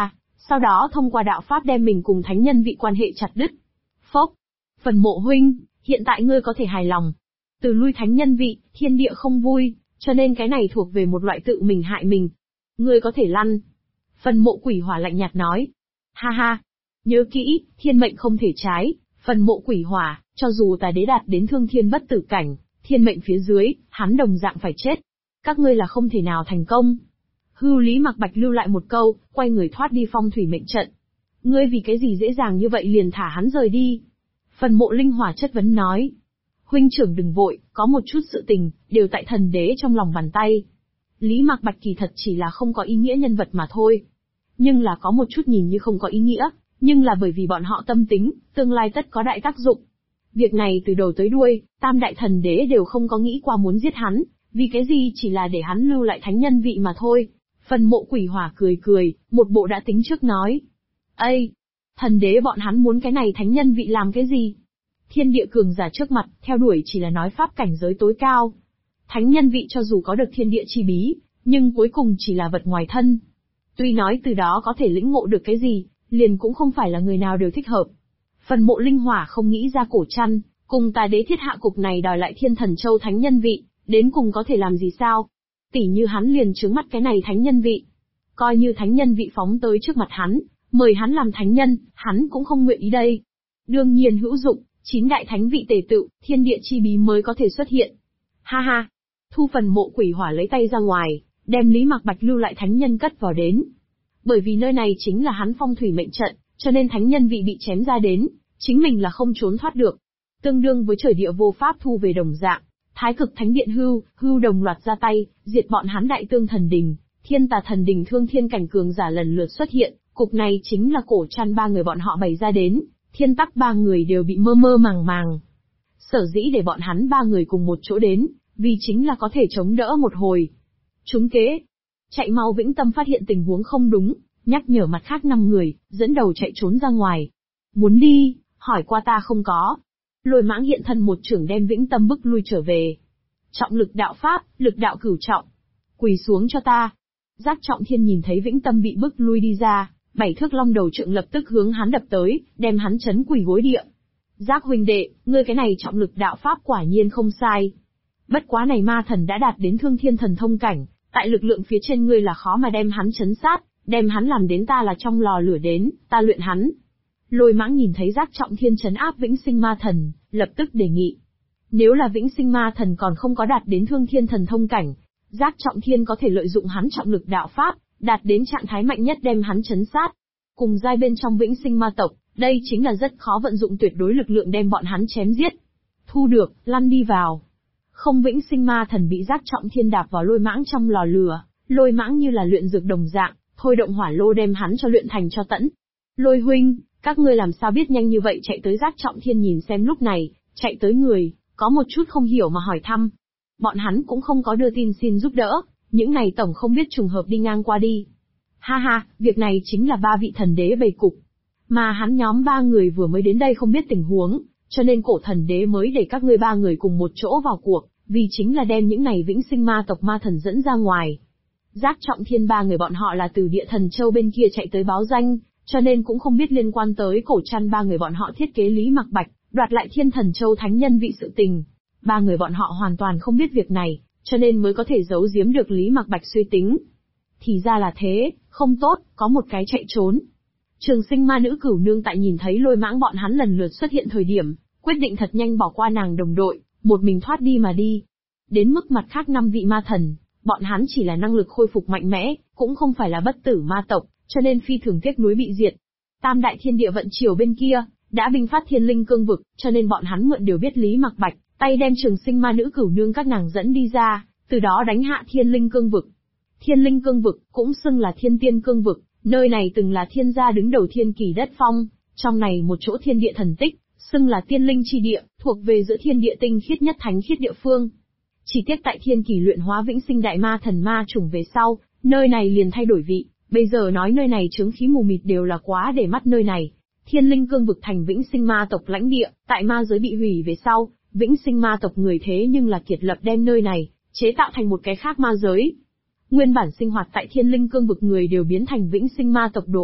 sau đó thông qua đạo pháp đem mình cùng thánh nhân vị quan hệ chặt đứt. Phốc. Phần Mộ huynh, hiện tại ngươi có thể hài lòng. Từ lui thánh nhân vị, thiên địa không vui, cho nên cái này thuộc về một loại tự mình hại mình. Ngươi có thể lăn. Phần Mộ Quỷ Hỏa lạnh nhạt nói. Ha ha. Nhớ kỹ, thiên mệnh không thể trái. Phần Mộ Quỷ Hỏa, cho dù ta đế đạt đến thương thiên bất tử cảnh, thiên mệnh phía dưới, hắn đồng dạng phải chết. Các ngươi là không thể nào thành công. Hưu Lý Mặc Bạch lưu lại một câu, quay người thoát đi phong thủy mệnh trận. Ngươi vì cái gì dễ dàng như vậy liền thả hắn rời đi? Phần Mộ Linh Hỏa chất vấn nói. Huynh trưởng đừng vội, có một chút sự tình, đều tại thần đế trong lòng bàn tay. Lý Mặc Bạch kỳ thật chỉ là không có ý nghĩa nhân vật mà thôi. Nhưng là có một chút nhìn như không có ý nghĩa, nhưng là bởi vì bọn họ tâm tính, tương lai tất có đại tác dụng. Việc này từ đầu tới đuôi, tam đại thần đế đều không có nghĩ qua muốn giết hắn, vì cái gì chỉ là để hắn lưu lại thánh nhân vị mà thôi. Phần Mộ Quỷ Hỏa cười cười, một bộ đã tính trước nói. Ây! Thần đế bọn hắn muốn cái này thánh nhân vị làm cái gì? Thiên địa cường giả trước mặt, theo đuổi chỉ là nói pháp cảnh giới tối cao. Thánh nhân vị cho dù có được thiên địa chi bí, nhưng cuối cùng chỉ là vật ngoài thân. Tuy nói từ đó có thể lĩnh ngộ được cái gì, liền cũng không phải là người nào đều thích hợp. Phần Mộ Linh Hỏa không nghĩ ra Cổ Trăn, cùng tà đế thiết hạ cục này đòi lại Thiên Thần Châu thánh nhân vị, đến cùng có thể làm gì sao? Tỉ như hắn liền trướng mắt cái này thánh nhân vị. Coi như thánh nhân vị phóng tới trước mặt hắn, mời hắn làm thánh nhân, hắn cũng không nguyện ý đây. Đương nhiên hữu dụng, 9 đại thánh vị tề tự, thiên địa chi bí mới có thể xuất hiện. Ha ha! Thu Phần Mộ Quỷ Hỏa lấy tay ra ngoài, đem Lý Mặc Bạch lưu lại thánh nhân cất vào đến. Bởi vì nơi này chính là hắn phong thủy mệnh trận, cho nên thánh nhân vị bị chém ra đến, chính mình là không trốn thoát được. Tương đương với trời địa vô pháp thu về đồng dạng, Thái Cực Thánh Điện Hưu đồng loạt ra tay, diệt bọn hắn Đại Tương Thần Đình, Thiên Tà Thần Đình thương thiên cảnh cường giả lần lượt xuất hiện, cục này chính là Cổ Trăn ba người bọn họ bày ra đến, Thiên Tắc ba người đều bị mơ mơ màng màng. Sở dĩ để bọn hắn ba người cùng một chỗ đến, vì chính là có thể chống đỡ một hồi. Trúng kế. Chạy mau Vĩnh Tâm phát hiện tình huống không đúng, nhắc nhở mặt khác 5 người, dẫn đầu chạy trốn ra ngoài. Muốn đi, hỏi qua ta không có. Lôi Mãng hiện thân một chưởng đem Vĩnh Tâm bức lui trở về. Trọng lực đạo pháp, lực đạo cửu trọng. Quỳ xuống cho ta. Giác Trọng Thiên nhìn thấy Vĩnh Tâm bị bức lui đi ra, 7 thước long đầu trượng lập tức hướng hắn đập tới, đem hắn chấn quỳ gối địa. Giác huynh đệ, ngươi cái này trọng lực đạo pháp quả nhiên không sai. Bất quá này ma thần đã đạt đến thương thiên thần thông cảnh, tại lực lượng phía trên ngươi là khó mà đem hắn chấn sát, đem hắn làm đến ta là trong lò lửa đến, ta luyện hắn. Lôi Mãng nhìn thấy Giác Trọng Thiên trấn áp Vĩnh Sinh Ma Thần, lập tức đề nghị. Nếu là Vĩnh Sinh Ma Thần còn không có đạt đến thương thiên thần thông cảnh, Giác Trọng Thiên có thể lợi dụng hắn trọng lực đạo pháp, đạt đến trạng thái mạnh nhất đem hắn chấn sát. Cùng giai bên trong Vĩnh Sinh Ma tộc, đây chính là rất khó vận dụng tuyệt đối lực lượng đem bọn hắn chém giết. Thu được, lăn đi vào. Không Vĩnh Sinh Ma Thần bị Giác Trọng Thiên đạp vào Lôi Mãng trong lò lửa, Lôi Mãng như là luyện dược đồng dạng, thôi động hỏa lô đem hắn cho luyện thành cho tẫn. Lôi huynh, các ngươi làm sao biết nhanh như vậy chạy tới Giác Trọng Thiên nhìn xem lúc này, chạy tới người, có một chút không hiểu mà hỏi thăm. Bọn hắn cũng không có đưa tin xin giúp đỡ, những này tổng không biết trùng hợp đi ngang qua đi. Ha ha, việc này chính là 3 vị thần đế bày cục. Mà hắn nhóm 3 người vừa mới đến đây không biết tình huống, cho nên cổ thần đế mới để các ngươi 3 người cùng một chỗ vào cuộc, vì chính là đem những này Vĩnh Sinh Ma tộc ma thần dẫn ra ngoài. Giác Trọng Thiên 3 người bọn họ là từ Địa Thần Châu bên kia chạy tới báo danh, cho nên cũng không biết liên quan tới Cổ Trăn 3 người bọn họ thiết kế Lý Mặc Bạch, đoạt lại Thiên Thần Châu thánh nhân vị sự tình. 3 người bọn họ hoàn toàn không biết việc này, cho nên mới có thể giấu giếm được Lý Mặc Bạch suy tính. Thì ra là thế, không tốt, có một cái chạy trốn. Trường Sinh Ma nữ Cửu Nương tại nhìn thấy Lôi Mãng bọn hắn lần lượt xuất hiện thời điểm, quyết định thật nhanh bỏ qua nàng đồng đội, một mình thoát đi mà đi. Đến mức mặt khác 5 vị ma thần, bọn hắn chỉ là năng lực khôi phục mạnh mẽ, cũng không phải là bất tử ma tộc, cho nên phi thường tiếc nuối bị diệt. Tam đại thiên địa vận chiều bên kia, đã binh phát Thiên Linh Cương vực, cho nên bọn hắn mượn đều biết Lý Mặc Bạch, tay đem Trường Sinh Ma nữ Cửu Nương các nàng dẫn đi ra, từ đó đánh hạ Thiên Linh Cương vực. Thiên Linh Cương vực, cũng xưng là Thiên Tiên Cương vực, nơi này từng là thiên gia đứng đầu thiên kỳ đất phong, trong này một chỗ thiên địa thần tích, xưng là tiên linh chi địa, thuộc về giữa thiên địa tinh khiết nhất thánh khiết địa phương. Chỉ tiếc tại thiên kỳ luyện hóa Vĩnh Sinh đại ma thần ma chủng về sau, nơi này liền thay đổi vị, bây giờ nói nơi này chướng khí mù mịt đều là quá để mắt nơi này. Thiên Linh Cương vực thành Vĩnh Sinh ma tộc lãnh địa, tại ma giới bị hủy về sau, Vĩnh Sinh ma tộc người thế nhưng là kiệt lập đem nơi này chế tạo thành một cái khác ma giới. Nguyên bản sinh hoạt tại Thiên Linh Cương vực người đều biến thành Vĩnh Sinh ma tộc đồ ăn,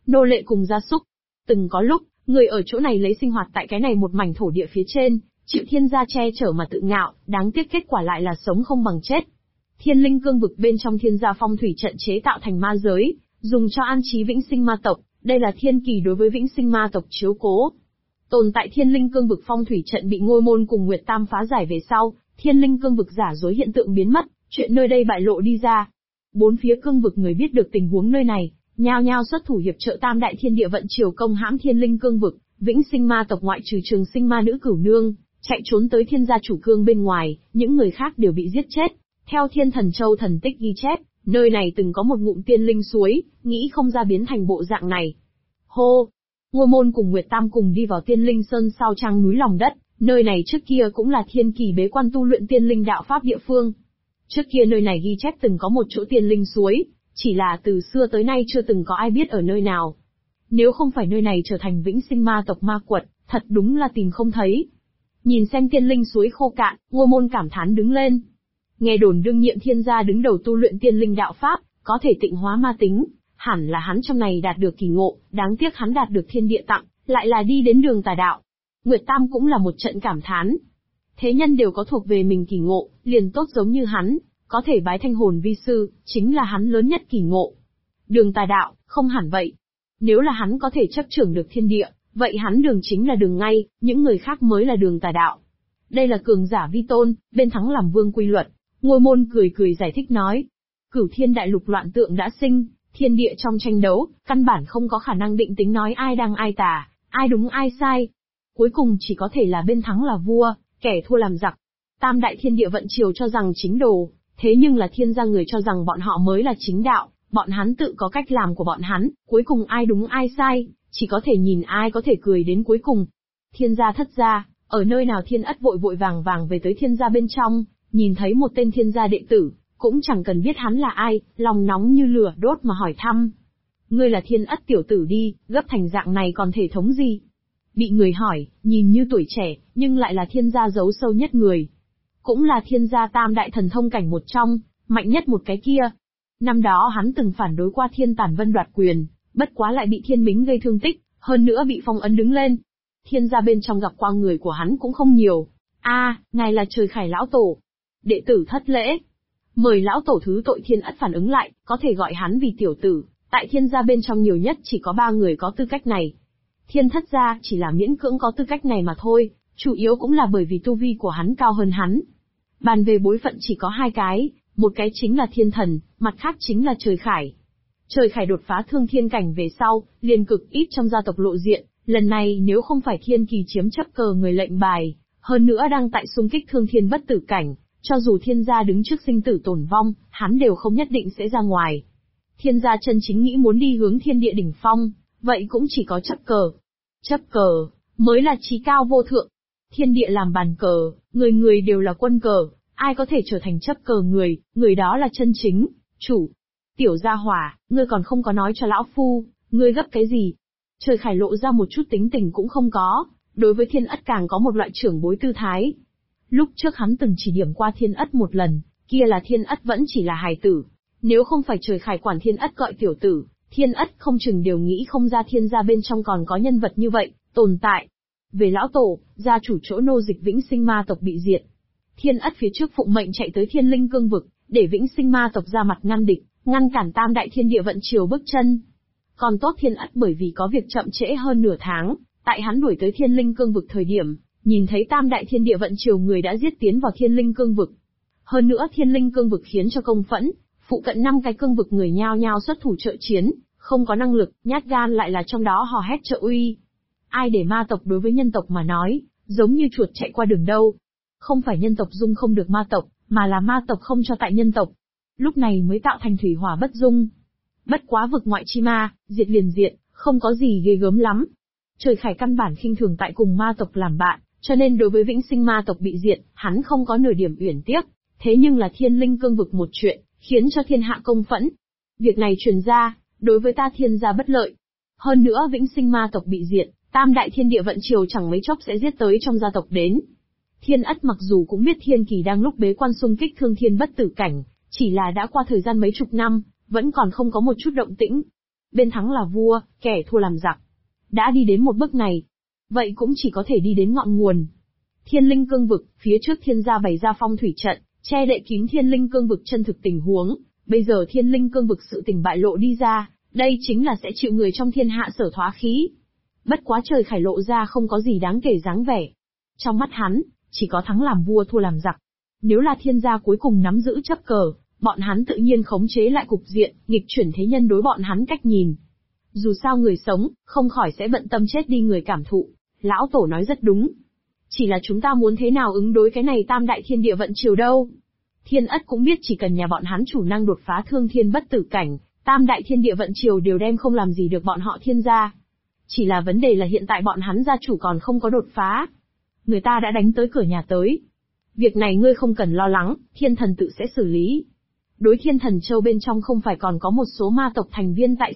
nô lệ cùng gia súc. Từng có lúc, người ở chỗ này lấy sinh hoạt tại cái này một mảnh thổ địa phía trên, chịu thiên gia che chở mà tự ngạo, đáng tiếc kết quả lại là sống không bằng chết. Thiên linh cương vực bên trong thiên gia phong thủy trận chế tạo thành ma giới, dùng cho an trí vĩnh sinh ma tộc, đây là thiên kỳ đối với vĩnh sinh ma tộc chiếu cố. Tồn tại thiên linh cương vực phong thủy trận bị Ngôi Môn cùng Nguyệt Tam phá giải về sau, thiên linh cương vực giả dối hiện tượng biến mất, chuyện nơi đây bại lộ đi ra. Bốn phía cương vực người biết được tình huống nơi này, nhao nhao xuất thủ hiệp trợ Tam Đại Thiên Địa Vận Triều công hãm thiên linh cương vực, vĩnh sinh ma tộc ngoại trừ Trường Sinh ma nữ Cửu Nương, chạy trốn tới thiên gia chủ cương bên ngoài, những người khác đều bị giết chết. Theo Thiên Thần Châu thần tích ghi chép, nơi này từng có một ngụm tiên linh suối, nghĩ không ra biến thành bộ dạng này. Hô! Ngôi Môn cùng Nguyệt Tam cùng đi vào Tiên Linh Sơn sau trang núi lòng đất, nơi này trước kia cũng là thiên kỳ bế quan tu luyện tiên linh đạo pháp địa phương. Trước kia nơi này ghi chép từng có một chỗ tiên linh suối, chỉ là từ xưa tới nay chưa từng có ai biết ở nơi nào. Nếu không phải nơi này trở thành vĩnh sinh ma tộc ma quật, thật đúng là tìm không thấy. Nhìn xem tiên linh suối khô cạn, Ngôi Môn cảm thán đứng lên. Nghe đồn đương nhiệm thiên gia đứng đầu tu luyện tiên linh đạo pháp, có thể tịnh hóa ma tính, hẳn là hắn trong này đạt được kỳ ngộ, đáng tiếc hắn đạt được thiên địa tặng, lại là đi đến đường tà đạo. Nguyệt Tam cũng là một trận cảm thán. Thế nhân đều có thuộc về mình kỳ ngộ, liền tốt giống như hắn, có thể bái thanh hồn vi sư, chính là hắn lớn nhất kỳ ngộ. Đường tà đạo, không hẳn vậy. Nếu là hắn có thể chấp trưởng được thiên địa, vậy hắn đường chính là đường ngay, những người khác mới là đường tà đạo. Đây là cường giả vi tôn, bên thắng làm vương quy luật. Ngôi Môn cười cười giải thích nói. Cửu thiên đại lục loạn tượng đã sinh, thiên địa trong tranh đấu, căn bản không có khả năng định tính nói ai đang ai tà, ai đúng ai sai. Cuối cùng chỉ có thể là bên thắng là vua, kẻ thua làm giặc. Tam Đại Thiên Địa Vận Triều cho rằng chính đồ, thế nhưng là thiên gia người cho rằng bọn họ mới là chính đạo, bọn hắn tự có cách làm của bọn hắn, cuối cùng ai đúng ai sai, chỉ có thể nhìn ai có thể cười đến cuối cùng. Thiên gia thất gia, ở nơi nào Thiên Ất vội vội vàng vàng về tới thiên gia bên trong, nhìn thấy một tên thiên gia đệ tử, cũng chẳng cần biết hắn là ai, lòng nóng như lửa đốt mà hỏi thăm. Ngươi là Thiên Ất tiểu tử đi, gấp thành dạng này còn thể thống gì? Bị người hỏi, nhìn như tuổi trẻ, nhưng lại là thiên gia giấu sâu nhất người. Cũng là thiên gia tam đại thần thông cảnh một trong, mạnh nhất một cái kia. Năm đó hắn từng phản đối qua Thiên Tản Vân đoạt quyền, bất quá lại bị Thiên Mính gây thương tích, hơn nữa bị phong ấn đứng lên. Thiên gia bên trong gặp qua người của hắn cũng không nhiều. Ngài là Trời Khải lão tổ. Đệ tử thất lễ. Mời lão tổ thứ tội. Thiên Ất phản ứng lại, có thể gọi hắn vì tiểu tử, tại thiên gia bên trong nhiều nhất chỉ có 3 người có tư cách này. Thiên thất gia chỉ là miễn cưỡng có tư cách này mà thôi, chủ yếu cũng là bởi vì tu vi của hắn cao hơn hắn. Bàn về bối phận chỉ có 2 cái, một cái chính là thiên thần, mặt khác chính là Trời Khải. Trời Khải đột phá thương thiên cảnh về sau, liền cực ít trong gia tộc lộ diện, lần này nếu không phải thiên kỳ chiếm chấp cờ người lệnh bài, hơn nữa đang tại xung kích thương thiên bất tử cảnh, cho dù thiên gia đứng trước sinh tử tổn vong, hắn đều không nhất định sẽ ra ngoài. Thiên gia chân chính nghĩ muốn đi hướng thiên địa đỉnh phong, vậy cũng chỉ có chấp cờ. Chấp cờ, mới là chí cao vô thượng. Thiên địa làm bàn cờ, người người đều là quân cờ, ai có thể trở thành chấp cờ người đó là chân chính, chủ. Tiểu gia hỏa, ngươi còn không có nói cho lão phu, ngươi gấp cái gì? Trời Khải lộ ra một chút tính tình cũng không có, đối với Thiên Ất càng có một loại trưởng bối tư thái. Lúc trước hắn từng chỉ điểm qua Thiên Ất một lần, kia là Thiên Ất vẫn chỉ là hài tử. Nếu không phải Trời Khải quản Thiên Ất gọi tiểu tử, Thiên Ất không chừng đều nghĩ không ra thiên gia bên trong còn có nhân vật như vậy, tồn tại. Về lão tổ, gia chủ chỗ nô dịch vĩnh sinh ma tộc bị diệt. Thiên Ất phía trước phụng mệnh chạy tới thiên linh cương vực, để vĩnh sinh ma tộc ra mặt ngăn địch, ngăn cản tam đại thiên địa vận triều bước chân. Còn tốt Thiên Ất bởi vì có việc chậm trễ hơn nửa tháng, tại hắn đuổi tới thiên linh cương vực thời điểm, nhìn thấy tam đại thiên địa vận triều người đã giết tiến vào thiên linh cương vực. Hơn nữa thiên linh cương vực khiến cho công phẫn, phụ cận 5 cái cương vực người nhao nhao xuất thủ trợ chiến, không có năng lực, nhát gan lại là trong đó hò hét trợ uy. Ai để ma tộc đối với nhân tộc mà nói, giống như chuột chạy qua đường đâu. Không phải nhân tộc dung không được ma tộc, mà là ma tộc không cho tại nhân tộc. Lúc này mới tạo thành thủy hỏa bất dung. Bất quá vực ngoại chi ma, diệt liền diệt, không có gì ghê gớm lắm. Trời Khải căn bản khinh thường tại cùng ma tộc làm bạn, cho nên đối với vĩnh sinh ma tộc bị diệt, hắn không có nửa điểm uyển tiếc. Thế nhưng là thiên linh cương vực một chuyện, khiến cho thiên hạ công phẫn. Việc này truyền ra, đối với ta thiên gia bất lợi. Hơn nữa vĩnh sinh ma tộc bị diệt, tam đại thiên địa vận triều chẳng mấy chốc sẽ giết tới trong gia tộc đến. Thiên Ất mặc dù cũng biết thiên kỳ đang lúc bế quan xung kích thương thiên bất tử cảnh, chỉ là đã qua thời gian mấy chục năm, vẫn còn không có một chút động tĩnh. Bên thắng là vua, kẻ thua làm giặc. Đã đi đến một bước này, vậy cũng chỉ có thể đi đến ngọn nguồn. Thiên linh cương vực, phía trước thiên gia bày ra phong thủy trận, che đậy kín thiên linh cương vực chân thực tình huống. Bây giờ thiên linh cương vực sự tình bại lộ đi ra, đây chính là sẽ chịu người trong thiên hạ sở thoá khí. Bất quá trời khải lộ ra không có gì đáng kể dáng vẻ. Trong mắt hắn, chỉ có thắng làm vua thua làm giặc. Nếu là thiên gia cuối cùng nắm giữ chấp cờ, bọn hắn tự nhiên khống chế lại cục diện, nghịch chuyển thế nhân đối bọn hắn cách nhìn. Dù sao người sống, không khỏi sẽ bận tâm chết đi người cảm thụ. Lão Tổ nói rất đúng. Chỉ là chúng ta muốn thế nào ứng đối cái này tam đại thiên địa vận chiều đâu. Thiên Ất cũng biết chỉ cần nhà bọn hắn chủ năng đột phá thương thiên bất tử cảnh, tam đại thiên địa vận chiều đều đem không làm gì được bọn họ thiên gia. Chỉ là vấn đề là hiện tại bọn hắn gia chủ còn không có đột phá. Người ta đã đánh tới cửa nhà tới. Việc này ngươi không cần lo lắng, thiên thần tự sẽ xử lý. Đối thiên thần châu bên trong không phải còn có một số ma tộc thành viên tại